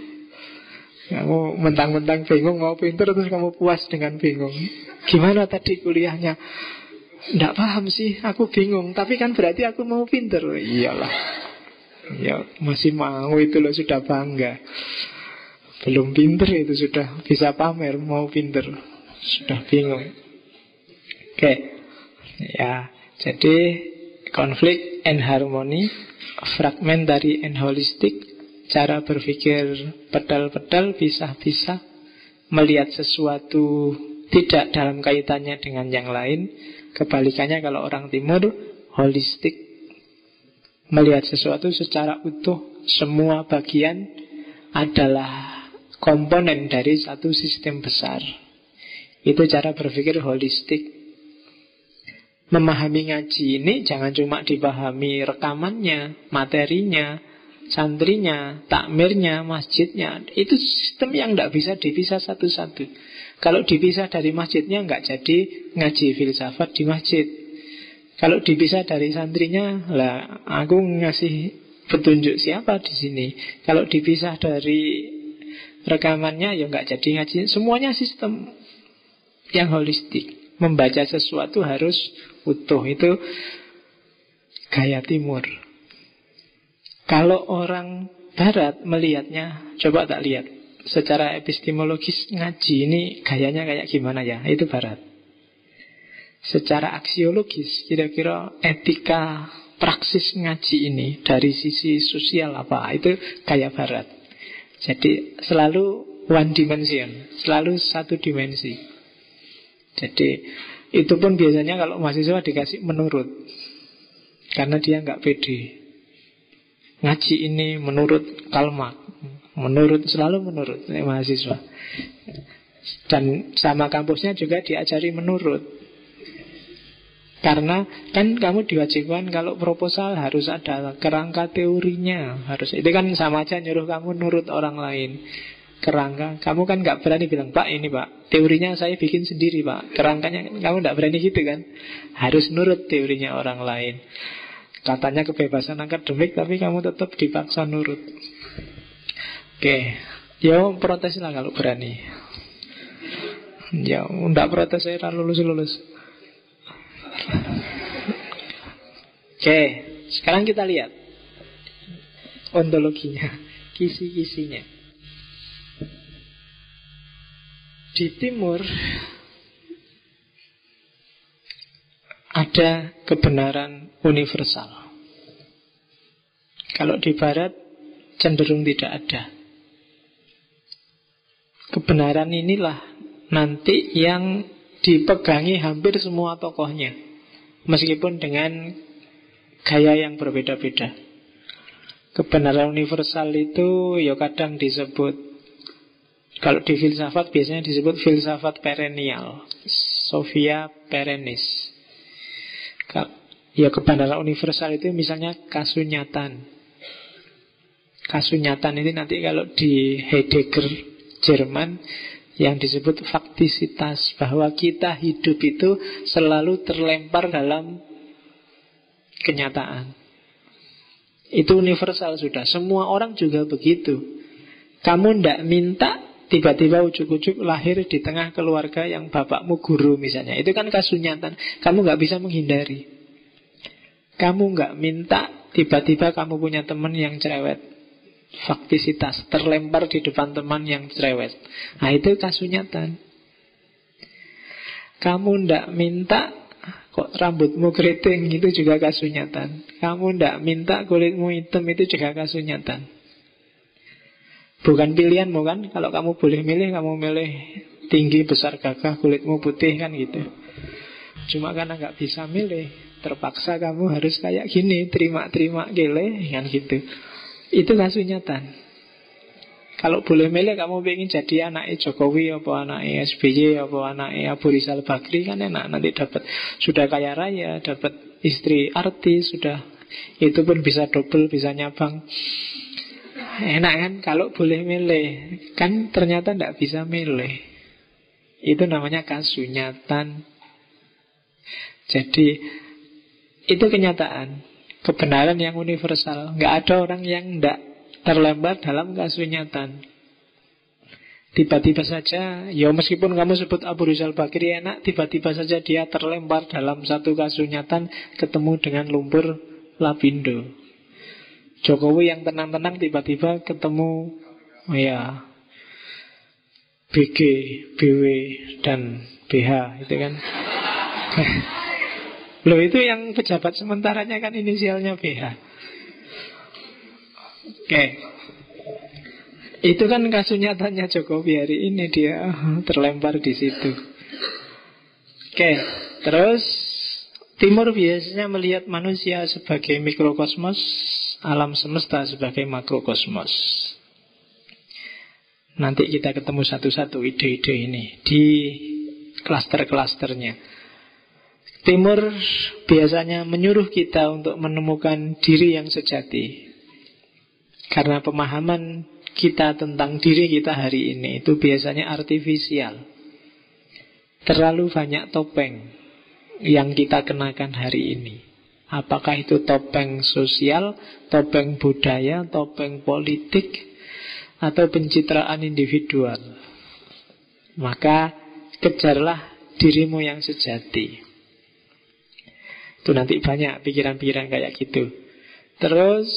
Kamu mentang-mentang bingung mau pinter terus kamu puas dengan bingung. Gimana tadi kuliahnya? Nggak paham sih, aku bingung. Tapi kan berarti aku mau pinter. Iyalah. Ya masih mau itu loh, sudah bangga. Belum pinter itu sudah bisa pamer mau pinter. Sudah bingung. Oke. Ya, jadi konflik and harmony, fragmentary and holistic. Cara berpikir pedal-pedal, pisah-pisah, melihat sesuatu tidak dalam kaitannya dengan yang lain. Kebalikannya kalau orang timur, holistik, melihat sesuatu secara utuh. Semua bagian adalah komponen dari satu sistem besar. Itu cara berpikir holistik. Memahami ngaji ini jangan cuma dipahami rekamannya, materinya, santrinya, takmirnya, masjidnya. Itu sistem yang tidak bisa dipisah satu-satu. Kalau dipisah dari masjidnya nggak jadi ngaji filsafat di masjid. Kalau dipisah dari santrinya, lah aku ngasih petunjuk siapa di sini. Kalau dipisah dari rekamannya, ya nggak jadi ngaji. Semuanya sistem yang holistik. Membaca sesuatu harus utuh. Itu gaya timur. Kalau orang barat melihatnya, coba tak lihat secara epistemologis ngaji ini gayanya kayak gimana ya, itu barat. Secara aksiologis, kira-kira etika praksis ngaji ini dari sisi sosial apa, itu gaya barat. Jadi selalu one dimension, selalu satu dimensi. Jadi itu pun biasanya kalau mahasiswa dikasih menurut, karena dia nggak pede. Ngaji ini menurut Karl Marx, selalu menurut mahasiswa. Dan sama kampusnya juga diajari menurut. Karena kan kamu diwajibkan kalau proposal harus ada kerangka teorinya, harus. Itu kan sama aja nyuruh kamu nurut orang lain. Kerangka, kamu kan nggak berani bilang, Pak ini Pak, teorinya saya bikin sendiri Pak. Kerangkanya kamu nggak berani gitu kan. Harus nurut teorinya orang lain. Katanya kebebasan akademik, tapi kamu tetap dipaksa nurut. Oke, ya protes lah kalau berani. Ya, enggak protes saya lulus-lulus. Oke, sekarang kita lihat ontologinya, kisi-kisinya. Di timur ada kebenaran universal. Kalau di barat cenderung tidak ada. Kebenaran inilah nanti yang dipegangi hampir semua tokohnya, meskipun dengan gaya yang berbeda-beda. Kebenaran universal itu ya kadang disebut, kalau di filsafat biasanya disebut filsafat perennial, Sophia perennis. Ya kebenaran universal itu misalnya kasunyatan. Kasunyatan ini nanti kalau di Heidegger Jerman yang disebut faktisitas, bahwa kita hidup itu selalu terlempar dalam kenyataan. Itu universal sudah. Semua orang juga begitu. Kamu ndak minta tiba-tiba ujuk-ujuk lahir di tengah keluarga yang bapakmu guru misalnya. Itu kan kasunyatan. Kamu nggak bisa menghindari. Kamu nggak minta tiba-tiba kamu punya teman yang cerewet. Faktisitas, terlempar di depan teman yang cerewet. Nah itu kasunyatan. Kamu ndak minta kok rambutmu keriting, itu juga kasunyatan. Kamu ndak minta kulitmu hitam, itu juga kasunyatan. Bukan pilihanmu kan. Kalau kamu boleh milih, kamu milih tinggi, besar, gagah, kulitmu putih kan gitu. Cuma karena nggak bisa milih, terpaksa kamu harus kayak gini, terima-terima gile kan gitu. Itu kasunyatan. Kalau boleh milih, kamu pengen jadi anaknya Jokowi apa anaknya SBY apa anaknya Abu Rizal Bakri, kan enak. Nanti dapat, sudah kaya raya, dapat istri artis, sudah itu pun bisa double, bisa nyabang. Enak kan kalau boleh milih. Kan ternyata tidak bisa milih. Itu namanya kasunyatan. Jadi itu kenyataan, kebenaran yang universal. Nggak ada orang yang tidak terlempar dalam kasunyatan. Tiba-tiba saja, ya meskipun kamu sebut Abu Rizal Bakri enak, tiba-tiba saja dia terlempar dalam satu kasunyatan, ketemu dengan lumpur lapindo. Jokowi yang tenang-tenang tiba-tiba ketemu ya BG, BW, dan BH, itu kan. Loh itu yang pejabat sementaranya kan inisialnya BH. Oke. Itu kan kasunyatanya Jokowi hari ini, dia terlempar di situ. Oke. Terus Timur biasanya melihat manusia sebagai mikrokosmos, alam semesta sebagai makrokosmos. Nanti kita ketemu satu-satu ide-ide ini di klaster-klasternya. Timur biasanya menyuruh kita untuk menemukan diri yang sejati. Karena pemahaman kita tentang diri kita hari ini itu biasanya artifisial. Terlalu banyak topeng yang kita kenakan hari ini. Apakah itu topeng sosial, topeng budaya, topeng politik, atau pencitraan individual. Maka kejarlah dirimu yang sejati. Itu nanti banyak pikiran-pikiran kayak gitu. Terus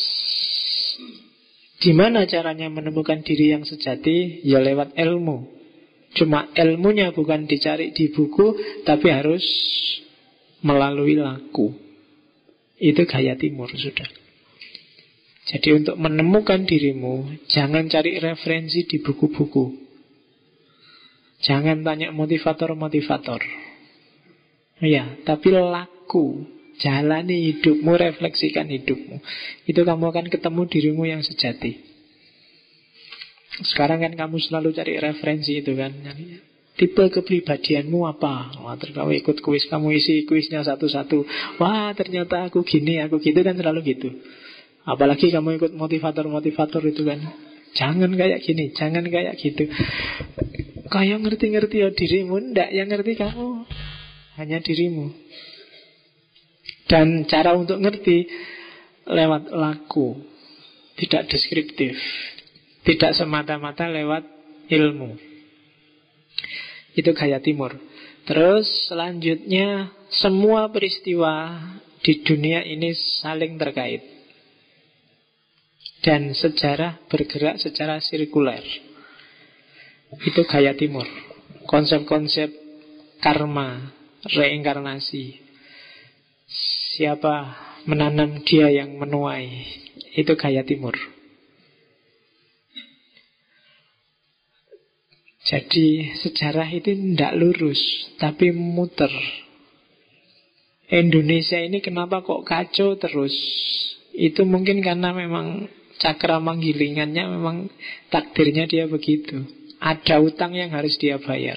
gimana caranya menemukan diri yang sejati? Ya lewat ilmu. Cuma ilmunya bukan dicari di buku, tapi harus melalui laku. Itu gaya Timur sudah. Jadi untuk menemukan dirimu, jangan cari referensi di buku-buku. Jangan tanya motivator-motivator. Ya, tapi laku. Jalani hidupmu, refleksikan hidupmu. Itu kamu akan ketemu dirimu yang sejati. Sekarang kan kamu selalu cari referensi itu kan. Tipe kepribadianmu apa? Wah, terus kamu ikut kuis, kamu isi kuisnya satu-satu. Wah, ternyata aku gini, aku gitu, kan selalu gitu. Apalagi kamu ikut motivator-motivator itu kan. Jangan kayak gini, jangan kayak gitu. Kayak ngerti-ngerti ya dirimu. Nggak, yang ngerti kamu hanya dirimu. Dan cara untuk ngerti lewat laku, tidak deskriptif, tidak semata-mata lewat ilmu. Itu gaya Timur. Terus selanjutnya, semua peristiwa di dunia ini saling terkait. Dan sejarah bergerak secara sirkuler. Itu gaya Timur. Konsep-konsep karma, reinkarnasi, siapa menanam dia yang menuai, itu gaya Timur. Jadi sejarah itu tidak lurus, tapi muter. Indonesia ini kenapa kok kacau terus? Itu mungkin karena memang cakra manggilingannya memang takdirnya dia begitu. Ada utang yang harus dia bayar.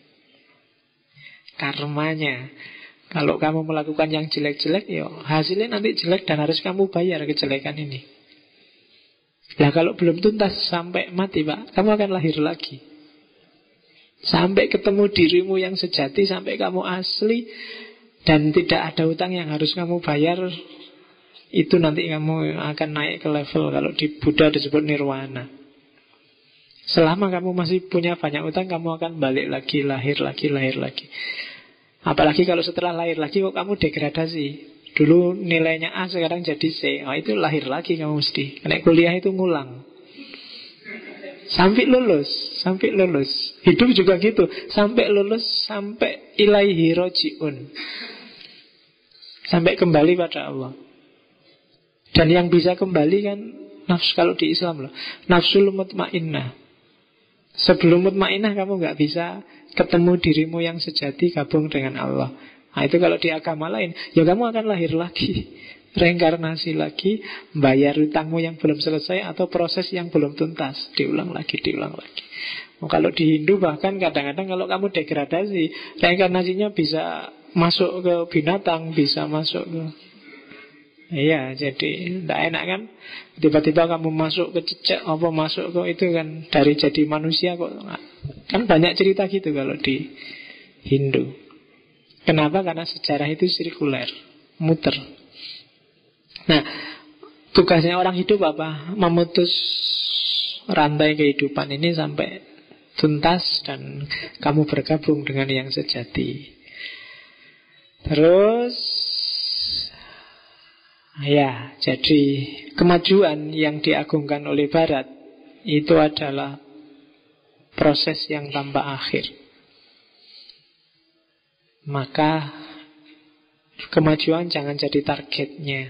Karmanya. Kalau kamu melakukan yang jelek-jelek, ya hasilnya nanti jelek dan harus kamu bayar kejelekan ini. Nah kalau belum tuntas sampai mati Pak, kamu akan lahir lagi. Sampai ketemu dirimu yang sejati, sampai kamu asli dan tidak ada utang yang harus kamu bayar, itu nanti kamu akan naik ke level, kalau di Buddha disebut nirwana. Selama kamu masih punya banyak utang, kamu akan balik lagi, lahir lagi, lahir lagi. Apalagi kalau setelah lahir lagi kok kamu degradasi. Dulu nilainya A, sekarang jadi C. Oh, itu lahir lagi kamu mesti. Karena kuliah itu ngulang. Sampai lulus, sampai lulus. Hidup juga gitu. Sampai lulus, sampai ilaihi roji'un. Sampai kembali pada Allah. Dan yang bisa kembali kan nafsu, kalau di Islam loh, nafsul mutmainnah. Sebelum mutmainnah kamu gak bisa ketemu dirimu yang sejati, gabung dengan Allah. Nah itu kalau di agama lain, ya kamu akan lahir lagi, reinkarnasi lagi, bayar utangmu yang belum selesai, atau proses yang belum tuntas, diulang lagi, diulang lagi. Kalau di Hindu bahkan kadang-kadang kalau kamu degradasi, reinkarnasinya bisa masuk ke binatang, bisa masuk ke... Iya, jadi tidak enak kan. Tiba-tiba kamu masuk ke cicak, apa masuk ke itu kan, dari jadi manusia kok. Kan banyak cerita gitu kalau di Hindu. Kenapa? Karena sejarah itu sirkuler, muter. Nah, tugasnya orang hidup apa? Memutus rantai kehidupan ini sampai tuntas dan kamu bergabung dengan yang sejati. Terus ya, jadi kemajuan yang diagungkan oleh Barat itu adalah proses yang tanpa akhir. Maka kemajuan jangan jadi targetnya.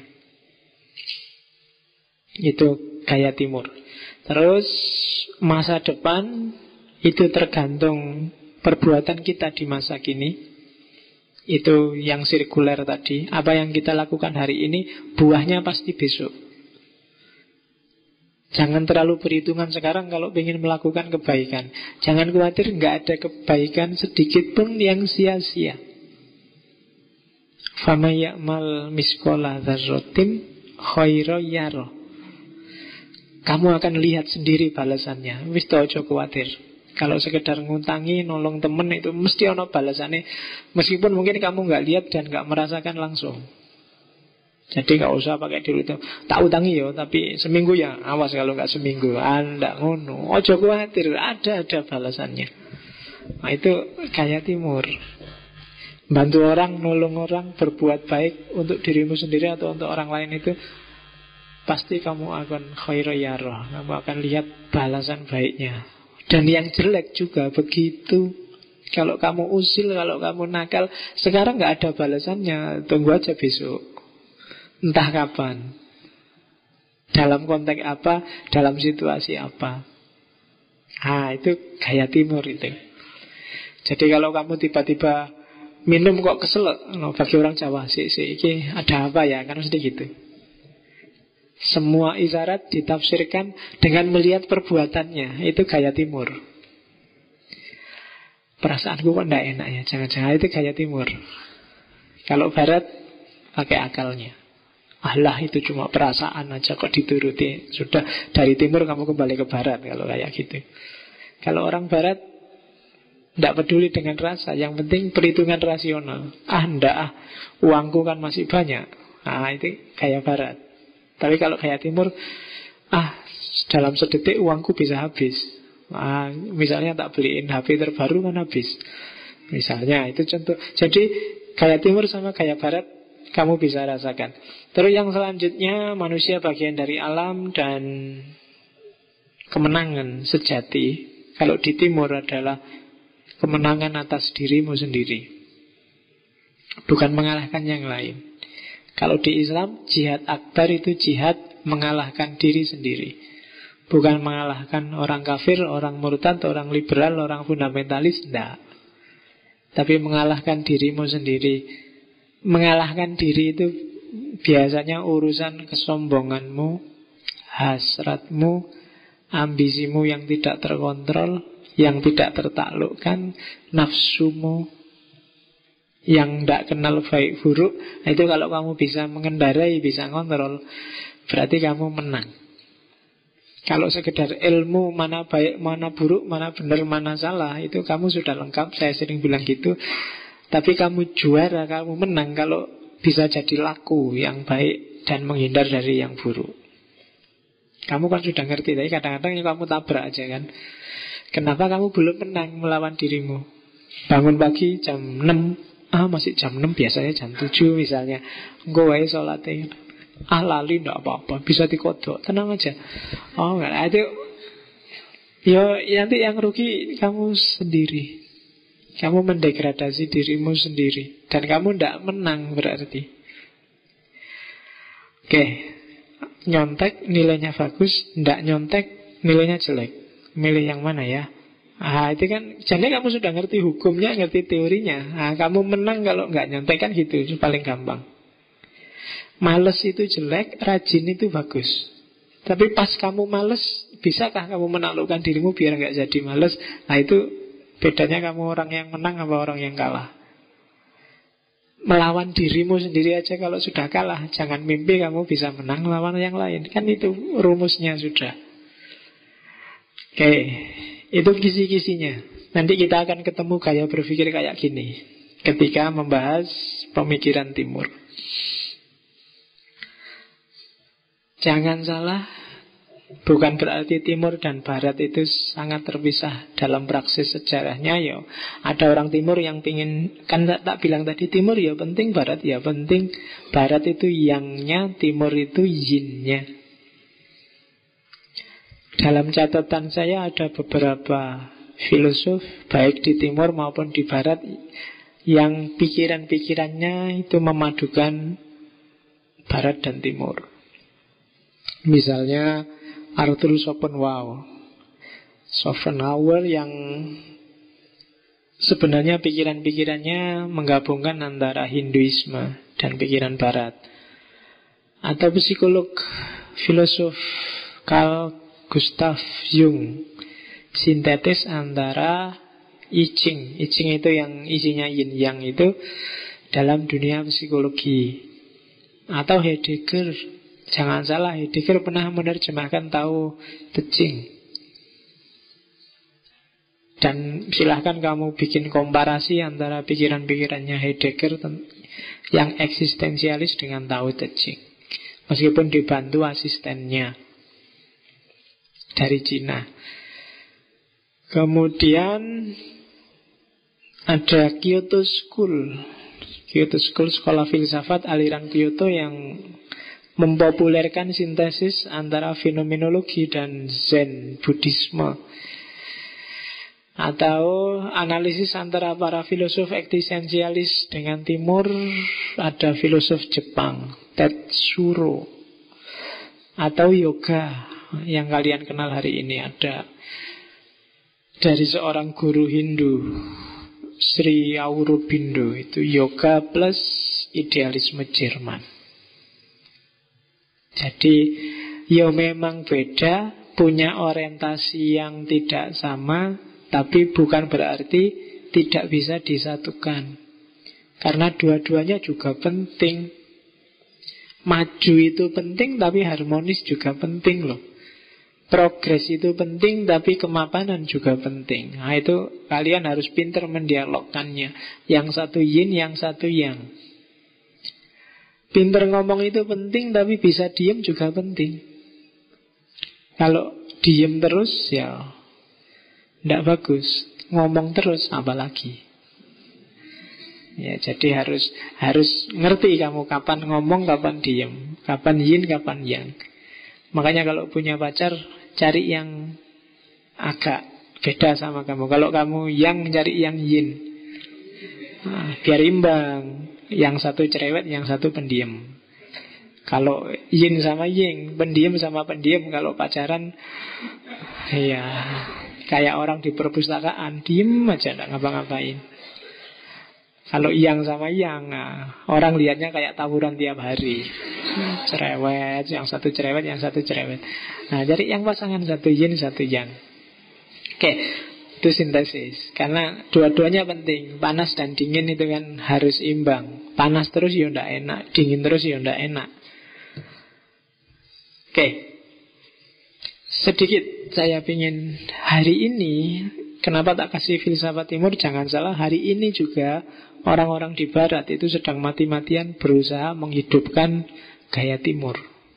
Itu gaya timur. Terus masa depan itu tergantung perbuatan kita di masa kini. Itu yang sirkuler tadi. Apa yang kita lakukan hari ini, buahnya pasti besok. Jangan terlalu perhitungan sekarang kalau ingin melakukan kebaikan. Jangan khawatir nggak ada kebaikan sedikit pun yang sia-sia. Fama ya'mal miskola dzarratin khairan yara. Kamu akan lihat sendiri balasannya. Wis ojo khawatir. Kalau sekedar nguntangi, nolong temen, itu mesti ono balasannya. Meskipun mungkin kamu nggak lihat dan nggak merasakan langsung. Jadi gak usah pakai dulu itu. Tak utangi ya, tapi seminggu ya. Awas kalau gak seminggu. Anda ngono. Ojo khawatir, ada balasannya. Nah itu gaya timur. Bantu orang, nolong orang, berbuat baik untuk dirimu sendiri atau untuk orang lain itu pasti kamu akan khairu yarah. Kamu akan lihat balasan baiknya. Dan yang jelek juga begitu. Kalau kamu usil, kalau kamu nakal, sekarang gak ada balasannya. Tunggu aja besok. Entah kapan, dalam konteks apa, dalam situasi apa. Itu gaya timur itu. Jadi kalau kamu tiba-tiba minum kok keselak, bagi orang Jawa, ini ada apa ya, kan mesti gitu. Semua isyarat ditafsirkan dengan melihat perbuatannya. Itu gaya timur. Perasaanku kok tidak enak ya, jangan-jangan itu gaya timur. Kalau Barat pakai akalnya. Allah itu cuma perasaan aja kok dituruti. Sudah dari timur kamu kembali ke barat kalau kayak gitu. Kalau orang barat tidak peduli dengan rasa, yang penting perhitungan rasional. Ndak uangku kan masih banyak. Itu kayak barat. Tapi kalau kayak timur, dalam sedetik uangku bisa habis. Misalnya tak beliin HP terbaru kan habis. Misalnya itu contoh. Jadi kayak timur sama kayak barat kamu bisa rasakan. Terus yang selanjutnya, manusia bagian dari alam dan kemenangan sejati. Kalau di timur adalah kemenangan atas dirimu sendiri, bukan mengalahkan yang lain. Kalau di Islam, jihad akbar itu jihad mengalahkan diri sendiri, bukan mengalahkan orang kafir, orang murtad, orang liberal, orang fundamentalis, tidak. Tapi mengalahkan dirimu sendiri. Mengalahkan diri itu biasanya urusan kesombonganmu, hasratmu, ambisimu yang tidak terkontrol, yang tidak tertaklukkan, nafsumu yang tidak kenal baik buruk. Nah, itu kalau kamu bisa mengendarai, bisa ngontrol, berarti kamu menang. Kalau sekedar ilmu mana baik, mana buruk, mana benar, mana salah, itu kamu sudah lengkap, saya sering bilang gitu. Tapi kamu juara, kamu menang kalau bisa jadi laku yang baik dan menghindar dari yang buruk. Kamu kan sudah ngerti, tapi kadang-kadang kamu tabrak aja kan. Kenapa kamu belum menang melawan dirimu? Bangun pagi jam 6, masih jam 6, biasanya jam 7 misalnya. Engko wae salate. Lali enggak apa-apa, bisa dikodok, tenang aja. Enggak, itu nanti yang rugi kamu sendiri. Kamu mendegradasi dirimu sendiri. Dan kamu tidak menang berarti. Oke. Nyontek nilainya bagus, tidak nyontek nilainya jelek. Milih yang mana ya? Itu kan, jadi kamu sudah ngerti hukumnya, ngerti teorinya. Kamu menang kalau nggak nyontek kan gitu. Itu paling gampang. Males itu jelek, rajin itu bagus. Tapi pas kamu males, bisakah kamu menaklukkan dirimu biar nggak jadi males? Itu bedanya kamu orang yang menang apa orang yang kalah. Melawan dirimu sendiri aja kalau sudah kalah, jangan mimpi kamu bisa menang melawan yang lain. Kan itu rumusnya sudah. Oke, itu kisi-kisinya. Nanti kita akan ketemu gaya berpikir kayak gini ketika membahas pemikiran timur. Jangan salah, bukan berarti timur dan barat itu sangat terpisah dalam praksis sejarahnya. Ada orang timur yang pingin, kan tak bilang tadi, timur ya penting, barat ya penting. Barat itu yangnya, timur itu yinnya. Dalam catatan saya ada beberapa filosof, baik di timur maupun di barat, yang pikiran-pikirannya itu memadukan barat dan timur. Misalnya Arthur Schopenhauer yang sebenarnya pikiran-pikirannya menggabungkan antara Hinduisme dan pikiran barat. Atau psikolog, filosof Carl Gustav Jung, sintetis antara I Ching. I Ching itu yang isinya yin yang itu dalam dunia psikologi. Atau Heidegger. Jangan salah, Heidegger pernah menerjemahkan Tao Te Ching. Dan silahkan kamu bikin komparasi antara pikiran-pikirannya Heidegger yang eksistensialis dengan Tao Te Ching. Meskipun dibantu asistennya dari Cina. Kemudian ada Kyoto School. Kyoto School, sekolah filsafat aliran Kyoto yang mempopulerkan sintesis antara fenomenologi dan Zen Buddhisme. Atau analisis antara para filosof eksistensialis dengan timur. Ada filosof Jepang Tetsuro. Atau yoga yang kalian kenal hari ini. Ada dari seorang guru Hindu, Sri Aurobindo. Itu yoga plus idealisme Jerman. Jadi memang beda, punya orientasi yang tidak sama, tapi bukan berarti tidak bisa disatukan. Karena dua-duanya juga penting. Maju itu penting, tapi harmonis juga penting loh. Progres itu penting, tapi kemapanan juga penting. Itu kalian harus pintar mendialogkannya. Yang satu yin, yang satu yang. Pinter ngomong itu penting, tapi bisa diem juga penting. Kalau diem terus ya tidak bagus. Ngomong terus apalagi. Ya, jadi harus ngerti kamu kapan ngomong, kapan diem, kapan yin, kapan yang. Makanya kalau punya pacar, cari yang agak beda sama kamu. Kalau kamu yang, cari yang yin. Biar imbang. Yang satu cerewet, yang satu pendiam. Kalau yin sama yang, pendiam sama pendiam, kalau pacaran, ya kayak orang di perpustakaan, diem aja, nggak ngapa-ngapain. Kalau yang sama yang, nah, orang lihatnya kayak tawuran tiap hari. Cerewet, yang satu cerewet, yang satu cerewet. Nah, cari yang pasangan satu yin, satu yang. Oke, itu sintesis. Karena dua-duanya penting. Panas dan dingin itu kan harus imbang. Panas terus ya ndak enak, dingin terus ya ndak enak. Oke, sedikit saya ingin hari ini, kenapa tak kasih filsafat timur? Jangan salah, hari ini juga orang-orang di barat itu sedang mati-matian berusaha menghidupkan gaya timur.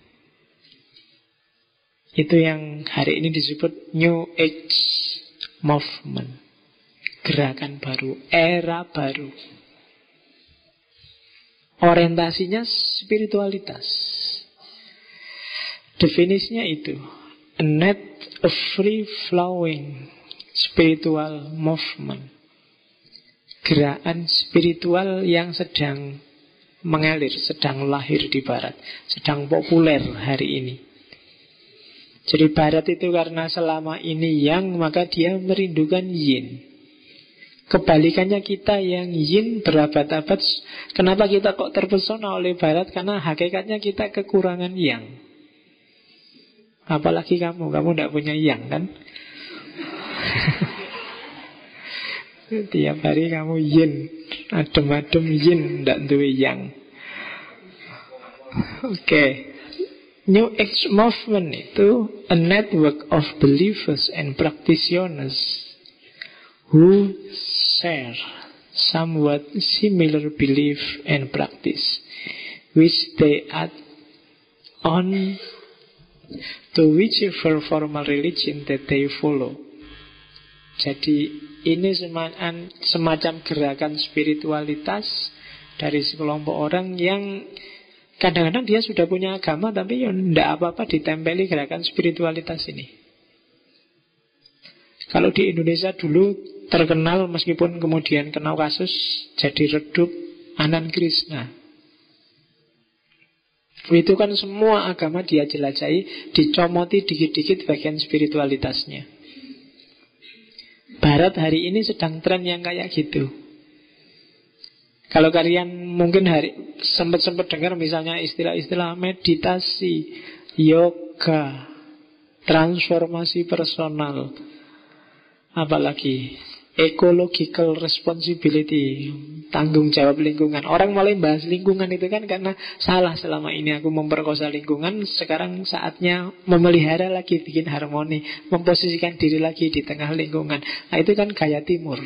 Itu yang hari ini disebut New Age Movement. Gerakan baru, era baru. Orientasinya spiritualitas. Definisinya itu, a net, a free flowing spiritual movement. Gerakan spiritual yang sedang mengalir, sedang lahir di barat, sedang populer hari ini. Jadi barat itu karena selama ini yang, maka dia merindukan yin. Kebalikannya kita yang yin berabad-abad. Kenapa kita kok terpesona oleh barat? Karena hakikatnya kita kekurangan yang. Apalagi kamu tidak punya yang kan? Tiap hari kamu yin, adem-adem yin, tidak duwe yang. Oke. New Age Movement itu a network of believers and practitioners who share somewhat similar belief and practice, which they add on to whichever formal religion that they follow. Jadi ini semacam gerakan spiritualitas dari sekelompok orang yang kadang-kadang dia sudah punya agama, tapi ya tidak apa-apa ditempeli gerakan spiritualitas ini. Kalau di Indonesia dulu terkenal, meskipun kemudian kena kasus, jadi redup Anand Krishna. Itu kan semua agama dia jelajahi, dicomoti dikit-dikit bagian spiritualitasnya. Barat hari ini sedang tren yang kayak gitu. Kalau kalian mungkin sempat dengar misalnya istilah-istilah meditasi, yoga, transformasi personal, apalagi ecological responsibility, tanggung jawab lingkungan. Orang mulai bahas lingkungan itu kan karena salah selama ini aku memperkosa lingkungan. Sekarang saatnya memelihara lagi, bikin harmoni, memposisikan diri lagi di tengah lingkungan. Nah itu kan gaya timur.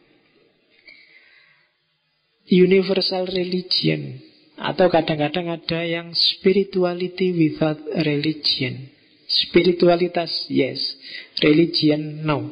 Universal religion, atau kadang-kadang ada yang spirituality without religion. Spiritualitas yes, religion no.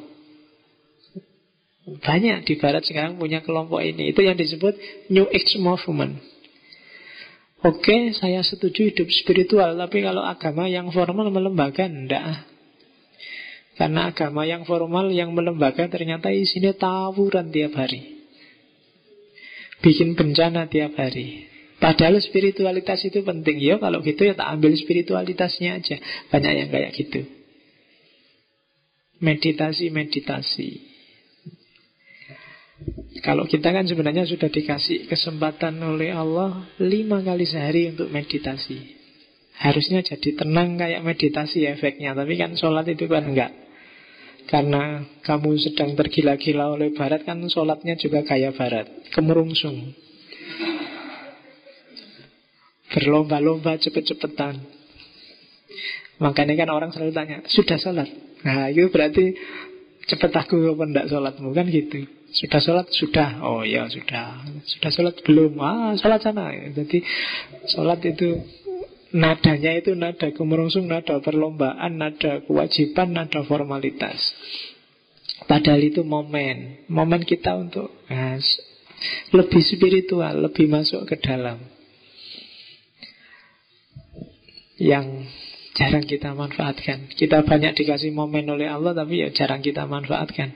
Banyak di barat sekarang punya kelompok ini. Itu yang disebut New Age Movement. Oke, saya setuju hidup spiritual, tapi kalau agama yang formal melembaga, enggak. Karena agama yang formal, yang melembaga ternyata isinya tawuran tiap hari, bikin bencana tiap hari. Padahal spiritualitas itu penting. Ya kalau gitu ya tak ambil spiritualitasnya aja. Banyak yang kayak gitu. Meditasi. Kalau kita kan sebenarnya sudah dikasih kesempatan oleh Allah 5 kali sehari untuk meditasi. Harusnya jadi tenang kayak meditasi efeknya. Tapi kan sholat itu kan enggak. Karena kamu sedang tergila-gila oleh barat, kan sholatnya juga gaya barat, kemerungsung, berlomba-lomba cepet-cepetan. Makanya kan orang selalu tanya, sudah sholat? Nah itu berarti cepet aku apa enggak sholatmu, kan gitu. Sudah sholat? Sudah. Oh ya sudah. Sudah sholat? Belum. Sholat sana. Jadi sholat itu nadanya itu nada kemerungsung, nada perlombaan, nada kewajiban, nada formalitas. Padahal itu momen kita untuk lebih spiritual, lebih masuk ke dalam, yang jarang kita manfaatkan. Kita banyak dikasih momen oleh Allah, tapi ya jarang kita manfaatkan.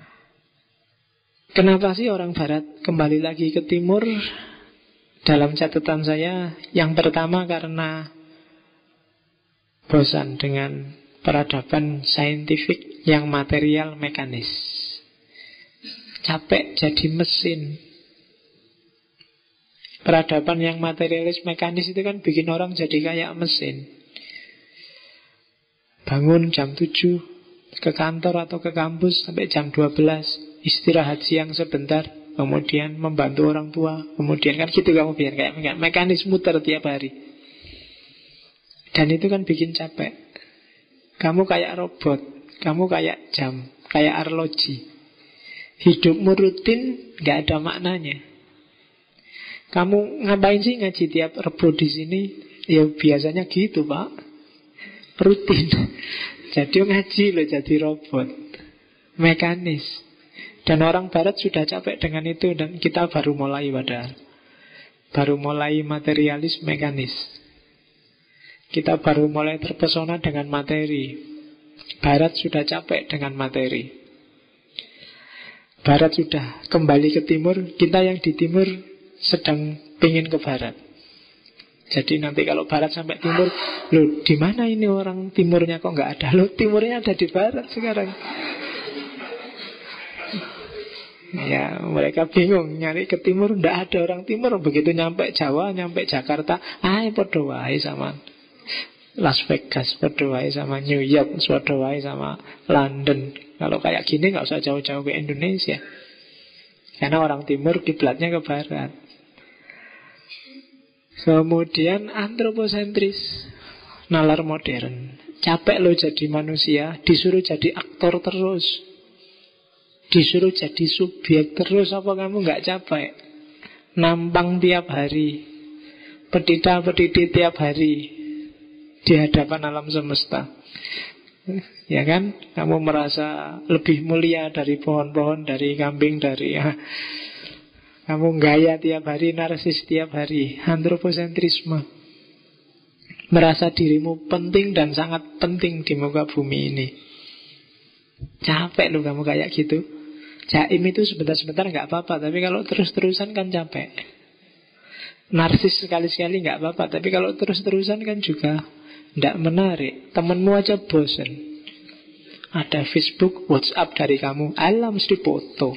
Kenapa sih orang barat kembali lagi ke timur? Dalam catatan saya, yang pertama karena bosan dengan peradaban saintifik yang material mekanis. Capek jadi mesin. Peradaban yang materialis mekanis itu kan bikin orang jadi kayak mesin. Bangun jam 7, ke kantor atau ke kampus sampai jam 12, istirahat siang sebentar, kemudian membantu orang tua, kemudian kan gitu kamu biar kayak mekanis muter tiap hari. Dan itu kan bikin capek. Kamu kayak robot, kamu kayak jam, kayak arloji. Hidupmu rutin, gak ada maknanya. Kamu ngapain sih ngaji tiap Rebo di sini? Ya biasanya gitu, Pak. Rutin. Jadi ngaji loh, jadi robot. Mekanis. Dan orang barat sudah capek dengan itu. Dan kita baru mulai padahal. Baru mulai materialis mekanis. Kita baru mulai terpesona dengan materi. Barat sudah capek dengan materi. Barat sudah kembali ke timur. Kita yang di timur sedang pingin ke barat. Jadi nanti kalau barat sampai timur, loh di mana ini orang timurnya kok nggak ada? Loh timurnya ada di barat sekarang. Ya mereka bingung nyari ke timur, nggak ada orang timur. Begitu nyampe Jawa, nyampe Jakarta, podo wae sama Las Vegas, podo wae sama New York, podo wae sama London. Kalau kayak gini nggak usah jauh-jauh ke Indonesia. Karena orang timur kiblatnya ke barat. Kemudian antroposentris, nalar modern. Capek lo jadi manusia, disuruh jadi aktor terus, disuruh jadi subjek terus. Apa kamu gak capek? Nampang tiap hari, petita-petiti tiap hari di hadapan alam semesta. Ya kan? Kamu merasa lebih mulia dari pohon-pohon, dari kambing, dari kamu gaya tiap hari, narsis tiap hari. Antroposentrisme. Merasa dirimu penting dan sangat penting di muka bumi ini. Capek loh kamu kayak gitu. Jaim itu sebentar-sebentar gak apa-apa, tapi kalau terus-terusan kan capek. Narsis sekali-sekali gak apa-apa, tapi kalau terus-terusan kan juga gak menarik. Temenmu aja bosen. Ada Facebook, WhatsApp dari kamu, alam mesti foto.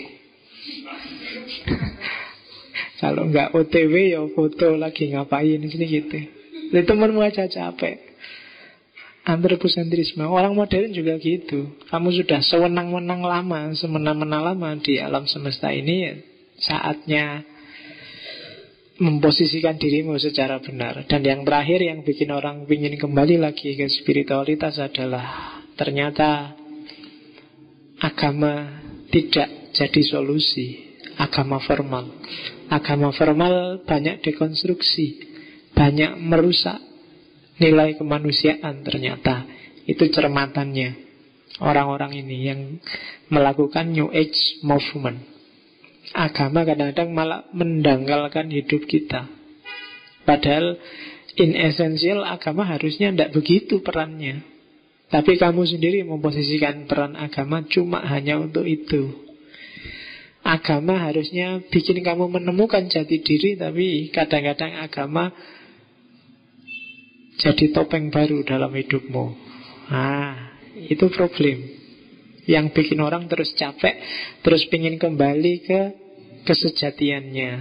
Kalau nggak OTW ya foto lagi ngapain sini gitu. Jadi temanmu aja capek. Antroposentrisme. Orang modern juga gitu. Kamu sudah sewenang-wenang lama, semena-mena lama di alam semesta ini, saatnya memposisikan dirimu secara benar. Dan yang terakhir yang bikin orang ingin kembali lagi ke spiritualitas adalah ternyata agama tidak jadi solusi. Agama formal. Agama formal banyak dekonstruksi, banyak merusak nilai kemanusiaan ternyata. Itu cermatannya orang-orang ini yang melakukan New Age movement. Agama kadang-kadang malah mendangkalkan hidup kita. Padahal in essential agama harusnya tidak begitu perannya. Tapi kamu sendiri memposisikan peran agama cuma hanya untuk itu. Agama harusnya bikin kamu menemukan jati diri, tapi kadang-kadang agama jadi topeng baru dalam hidupmu. Itu problem yang bikin orang terus capek, terus pengen kembali ke kesejatiannya.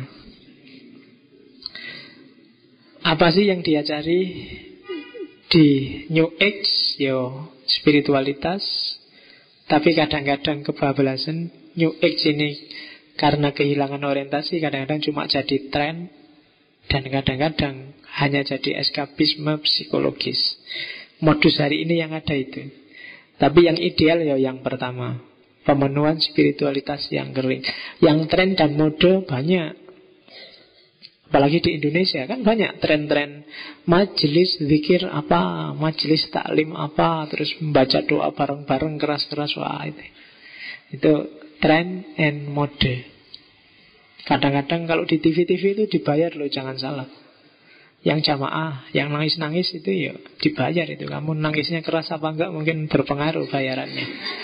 Apa sih yang dia cari di New Age? Spiritualitas. Tapi kadang-kadang kebablasan. New Age ini karena kehilangan orientasi kadang-kadang cuma jadi tren, dan kadang-kadang hanya jadi eskapisme psikologis. Modus hari ini yang ada itu. Tapi yang ideal ya yang pertama, pemenuhan spiritualitas yang kering. Yang tren dan mode banyak. Apalagi di Indonesia kan banyak tren-tren majelis zikir apa, majelis taklim apa, terus membaca doa bareng-bareng keras-keras. Wah itu tren and mode. Kadang-kadang kalau di TV-TV itu dibayar loh, jangan salah. Yang jamaah, yang nangis-nangis itu ya dibayar itu. Kamu nangisnya keras apa enggak mungkin berpengaruh bayarannya.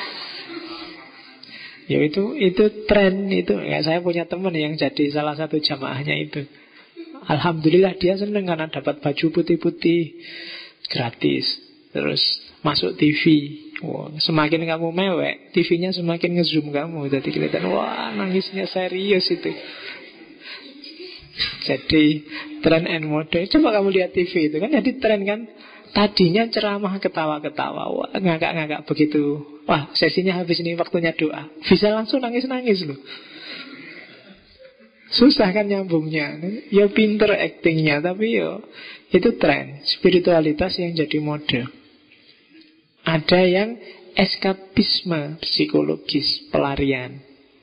Ya itu tren itu. Ya, saya punya teman yang jadi salah satu jamaahnya itu. Alhamdulillah dia seneng karena dapat baju putih-putih gratis. Terus masuk TV. Wah, semakin kamu mewek, TV-nya semakin ngezoom kamu. Jadi kelihatan, wah nangisnya serius itu. Jadi trend and mode. Coba kamu lihat TV itu kan, jadi tren kan. Tadinya ceramah ketawa-ketawa, wah, ngakak-ngakak begitu. Wah, sesinya habis ini, waktunya doa. Bisa langsung nangis-nangis loh. Susah kan nyambungnya. Ya pinter actingnya, tapi ya itu tren. Spiritualitas yang jadi mode. Ada yang eskapisme psikologis, pelarian.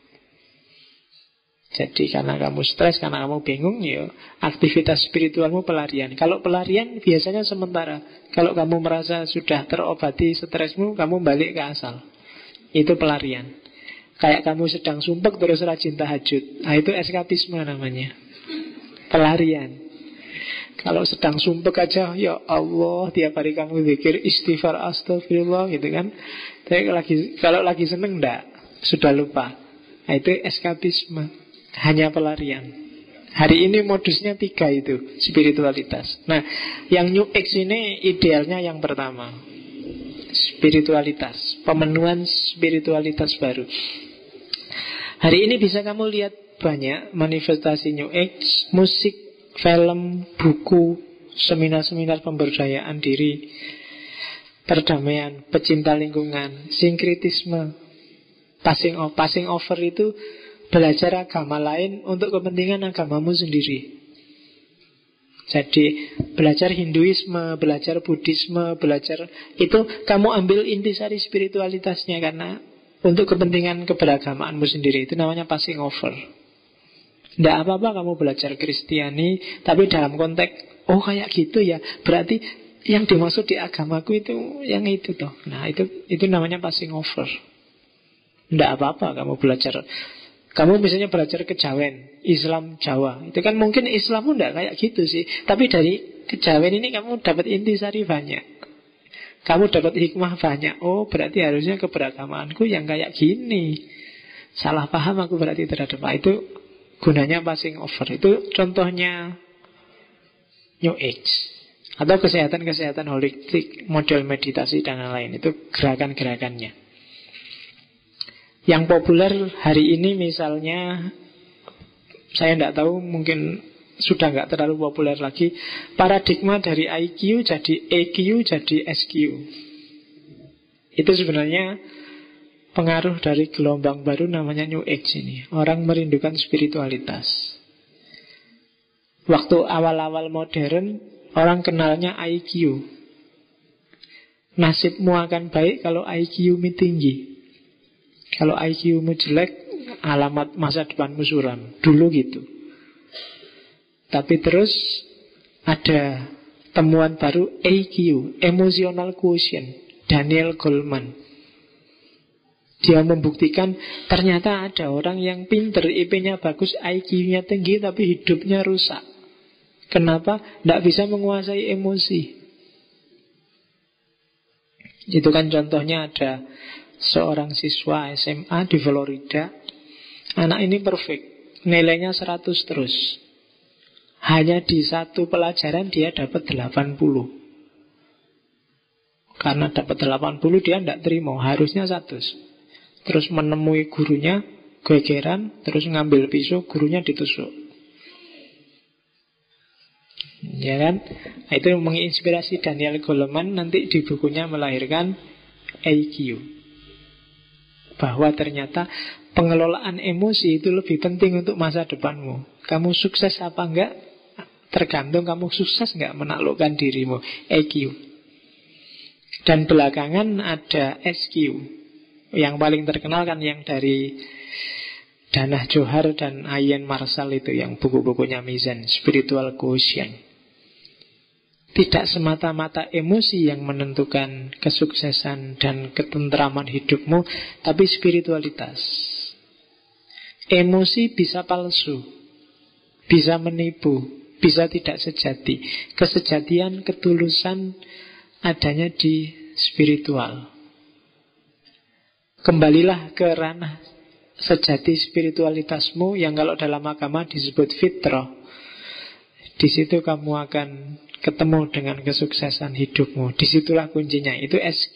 Jadi karena kamu stres, karena kamu bingung, ya aktivitas spiritualmu pelarian. Kalau pelarian biasanya sementara. Kalau kamu merasa sudah terobati stresmu, kamu balik ke asal. Itu pelarian. Kayak kamu sedang sumpek terus rajin tahajud. Nah, itu eskapisme namanya. Pelarian. Kalau sedang sumpek aja, ya Allah, tiap hari kamu zikir istighfar astagfirullah gitu kan. Tapi kalau lagi seneng enggak, sudah lupa. Nah, itu eskapisme. Hanya pelarian. Hari ini modusnya 3 itu, spiritualitas. Nah, yang New Age ini idealnya yang pertama, spiritualitas, pemenuhan spiritualitas baru. Hari ini bisa kamu lihat banyak manifestasi New Age, musik, film, buku, seminar-seminar pemberdayaan diri, perdamaian, pecinta lingkungan, sinkritisme, passing over itu belajar agama lain untuk kepentingan agamamu sendiri. Jadi belajar Hinduisme, belajar Buddhisme, belajar itu kamu ambil intisari spiritualitasnya karena untuk kepentingan keberagamaanmu sendiri. Itu namanya passing over. Tidak apa-apa kamu belajar Kristiani, tapi dalam konteks oh kayak gitu ya, berarti yang dimaksud di agamaku itu yang itu toh. Nah itu namanya passing over. Tidak apa-apa kamu belajar. Kamu misalnya belajar kejawen, Islam Jawa. Itu kan mungkin Islammu enggak kayak gitu sih. Tapi dari kejawen ini kamu dapat intisari banyak. Kamu dapat hikmah banyak. Oh berarti harusnya keberagamaanku yang kayak gini. Salah paham aku berarti terhadap itu gunanya passing over. Itu contohnya New Age. Atau kesehatan-kesehatan holistik, model meditasi dan lain-lain. Itu gerakan-gerakannya. Yang populer hari ini misalnya, saya tidak tahu, mungkin sudah nggak terlalu populer lagi, paradigma dari IQ jadi EQ jadi SQ. Itu sebenarnya pengaruh dari gelombang baru namanya New Age ini. Orang merindukan spiritualitas. Waktu awal-awal modern, orang kenalnya IQ. Nasibmu akan baik kalau IQ-mu tinggi. Kalau IQ-mu jelek, alamat masa depanmu suram. Dulu gitu. Tapi terus ada temuan baru EQ, Emotional Quotient, Daniel Goleman. Dia membuktikan ternyata ada orang yang pinter, IP-nya bagus, IQ-nya tinggi, tapi hidupnya rusak. Kenapa? Tidak bisa menguasai emosi. Itu kan contohnya ada seorang siswa SMA di Florida. Anak ini perfect, nilainya 100 terus. Hanya di satu pelajaran dia dapat 80. Karena dapat 80 dia tidak terima, harusnya 100. Terus menemui gurunya, gegeran, terus ngambil pisau, gurunya ditusuk. Ya kan? Nah, itu menginspirasi Daniel Goleman nanti di bukunya melahirkan EQ. Bahwa ternyata pengelolaan emosi itu lebih penting untuk masa depanmu. Kamu sukses apa enggak, tergantung kamu sukses enggak menaklukkan dirimu. EQ. Dan belakangan ada SQ. Yang paling terkenal kan yang dari Danah Johar dan Ian Marshall itu, yang buku-bukunya Mizan, Spiritual Quotient. Tidak semata-mata emosi yang menentukan kesuksesan dan ketentraman hidupmu, tapi spiritualitas. Emosi bisa palsu, bisa menipu, bisa tidak sejati. Kesejatian, ketulusan adanya di spiritual. Kembalilah ke ranah sejati spiritualitasmu yang kalau dalam agama disebut fitrah. Di situ kamu akan ketemu dengan kesuksesan hidupmu. Disitulah kuncinya. Itu SQ.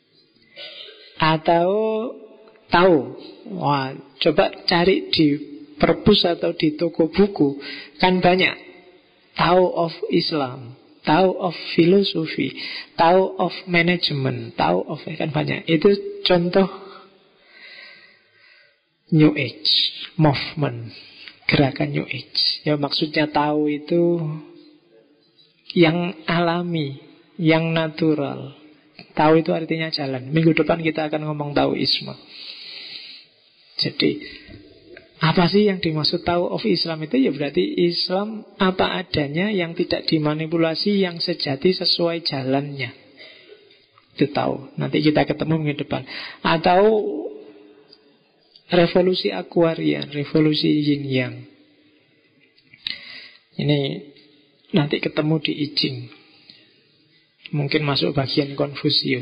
Atau tahu. Wah, coba cari di perpus atau di toko buku kan banyak. Tao of Islam, Tao of filosofi, Tao of management, Tao of kan banyak. Itu contoh New Age movement, gerakan New Age. Ya maksudnya Tao itu yang alami, yang natural. Tao itu artinya jalan. Minggu depan kita akan ngomong Taoisme. Jadi apa sih yang dimaksud Tao of Islam itu? Ya berarti Islam apa adanya, yang tidak dimanipulasi, yang sejati sesuai jalannya. Itu Tao. Nanti kita ketemu minggu depan. Atau revolusi Aquarian, revolusi Yin Yang. Ini nanti ketemu di I Ching. Mungkin masuk bagian Konfusius.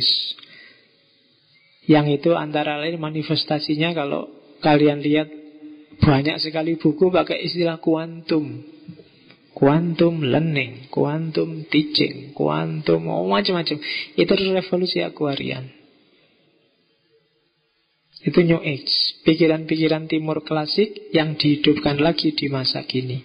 Yang itu antara lain manifestasinya, kalau kalian lihat banyak sekali buku pakai istilah kuantum. Quantum learning, quantum teaching, quantum macam-macam. Itu revolusi Aquarian. Itu New Age, pikiran-pikiran timur klasik yang dihidupkan lagi di masa kini.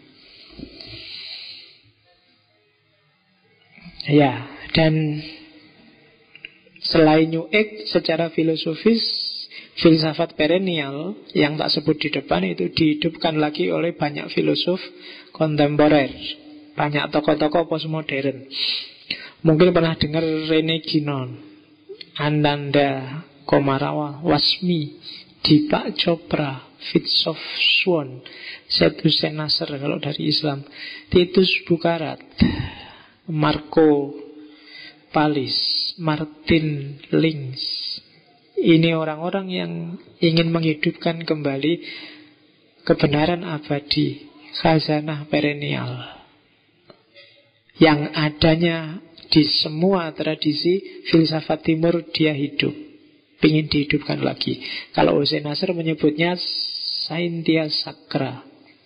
Ya, dan selain New Age, secara filosofis, filsafat perennial yang tak sebut di depan itu dihidupkan lagi oleh banyak filosof kontemporer, banyak tokoh-tokoh postmodern. Mungkin pernah dengar Rene Guénon, Ananda Komarawa, Wasmi, Deepak Chopra, Fritjof Swan, Seth Hussein Nasr kalau dari Islam, Titus Bukarat, Marco Palis, Martin Links. Ini orang-orang yang ingin menghidupkan kembali kebenaran abadi, khazanah perennial, yang adanya di semua tradisi filsafat timur. Dia hidup, ingin dihidupkan lagi. Kalau Hussein Nasr menyebutnya Saintia Sakra,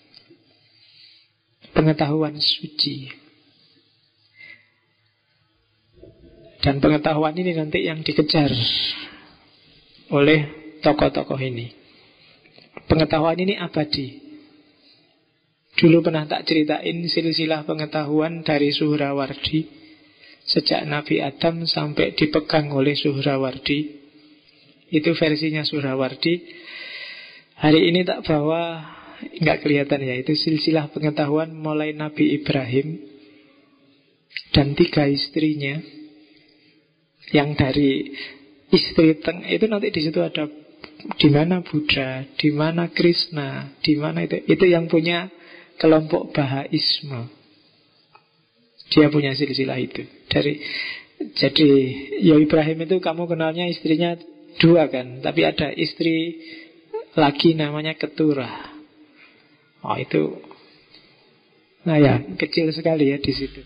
pengetahuan suci. Dan pengetahuan ini nanti yang dikejar oleh tokoh-tokoh ini. Pengetahuan ini abadi. Dulu pernah tak ceritain silsilah pengetahuan dari Suhrawardi, sejak Nabi Adam sampai dipegang oleh Suhrawardi. Itu versinya Suhrawardi. Hari ini tak bawa, nggak kelihatan ya. Itu silsilah pengetahuan mulai Nabi Ibrahim dan 3 istrinya. Yang dari istri itu nanti di situ ada di mana Buddha, di mana Krishna, di mana itu yang punya kelompok Bahaisme. Dia punya silsilah itu. Jadi ya Ibrahim itu kamu kenalnya istrinya 2 kan, tapi ada istri lagi namanya Keturah. Oh itu, nah ya kecil sekali ya di situ.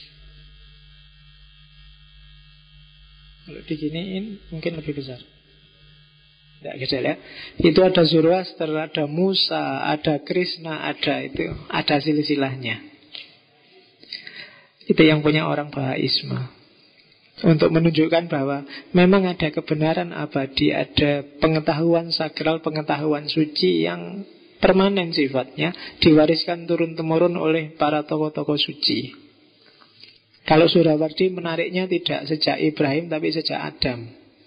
Kalau diginiin mungkin lebih besar. Tidak kecil ya. Itu ada Zoroaster, ada Musa, ada Krishna, ada silsilahnya. Itu yang punya orang Bahaisme. Untuk menunjukkan bahwa memang ada kebenaran abadi, ada pengetahuan sakral, pengetahuan suci yang permanen sifatnya, diwariskan turun-temurun oleh para tokoh-tokoh suci. Kalau Suhrawardi menariknya tidak sejak Ibrahim tapi sejak Adam.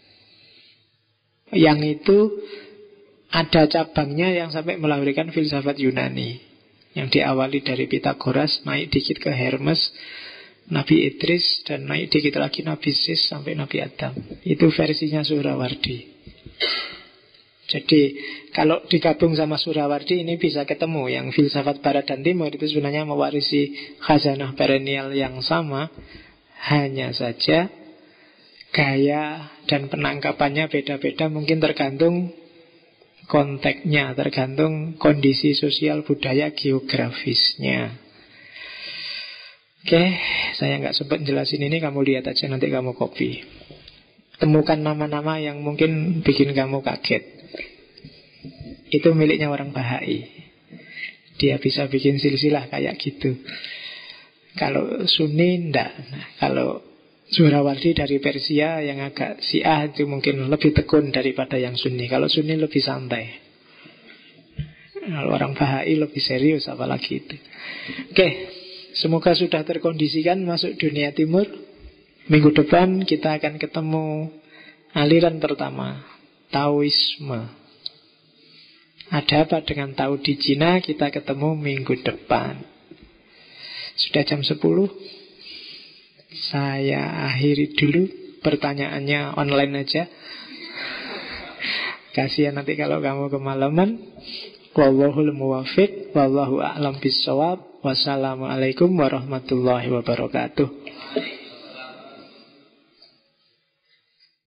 Yang itu ada cabangnya yang sampai melahirkan filsafat Yunani, yang diawali dari Pitagoras, naik dikit ke Hermes, Nabi Idris, dan naik dikit lagi Nabi Sis sampai Nabi Adam. Itu versinya Suhrawardi. Jadi kalau digabung sama Suhrawardi ini bisa ketemu yang filsafat Barat dan Timur itu sebenarnya mewarisi khazanah perennial yang sama, hanya saja gaya dan penangkapannya beda-beda, mungkin tergantung konteksnya, tergantung kondisi sosial, budaya, geografisnya. Oke, saya nggak sempat jelasin ini, kamu lihat aja nanti kamu copy. Temukan nama-nama yang mungkin bikin kamu kaget. Itu miliknya orang Bahai. Dia bisa bikin silsilah kayak gitu. Kalau Sunni enggak. Nah, kalau Suhrawardi dari Persia yang agak Syiah itu mungkin lebih tekun daripada yang Sunni. Kalau Sunni lebih santai. Kalau orang Bahai lebih serius apalagi itu. Oke, semoga sudah terkondisikan masuk dunia timur. Minggu depan kita akan ketemu aliran pertama, Taoisme. Ada apa dengan Tao di Cina? Kita ketemu minggu depan. Sudah jam 10. Saya akhiri dulu. Pertanyaannya online aja. Kasihan nanti kalau kamu kemalaman. Wallahul muwaffiq, wallahu a'lam bissawab. Wassalamualaikum warahmatullahi wabarakatuh.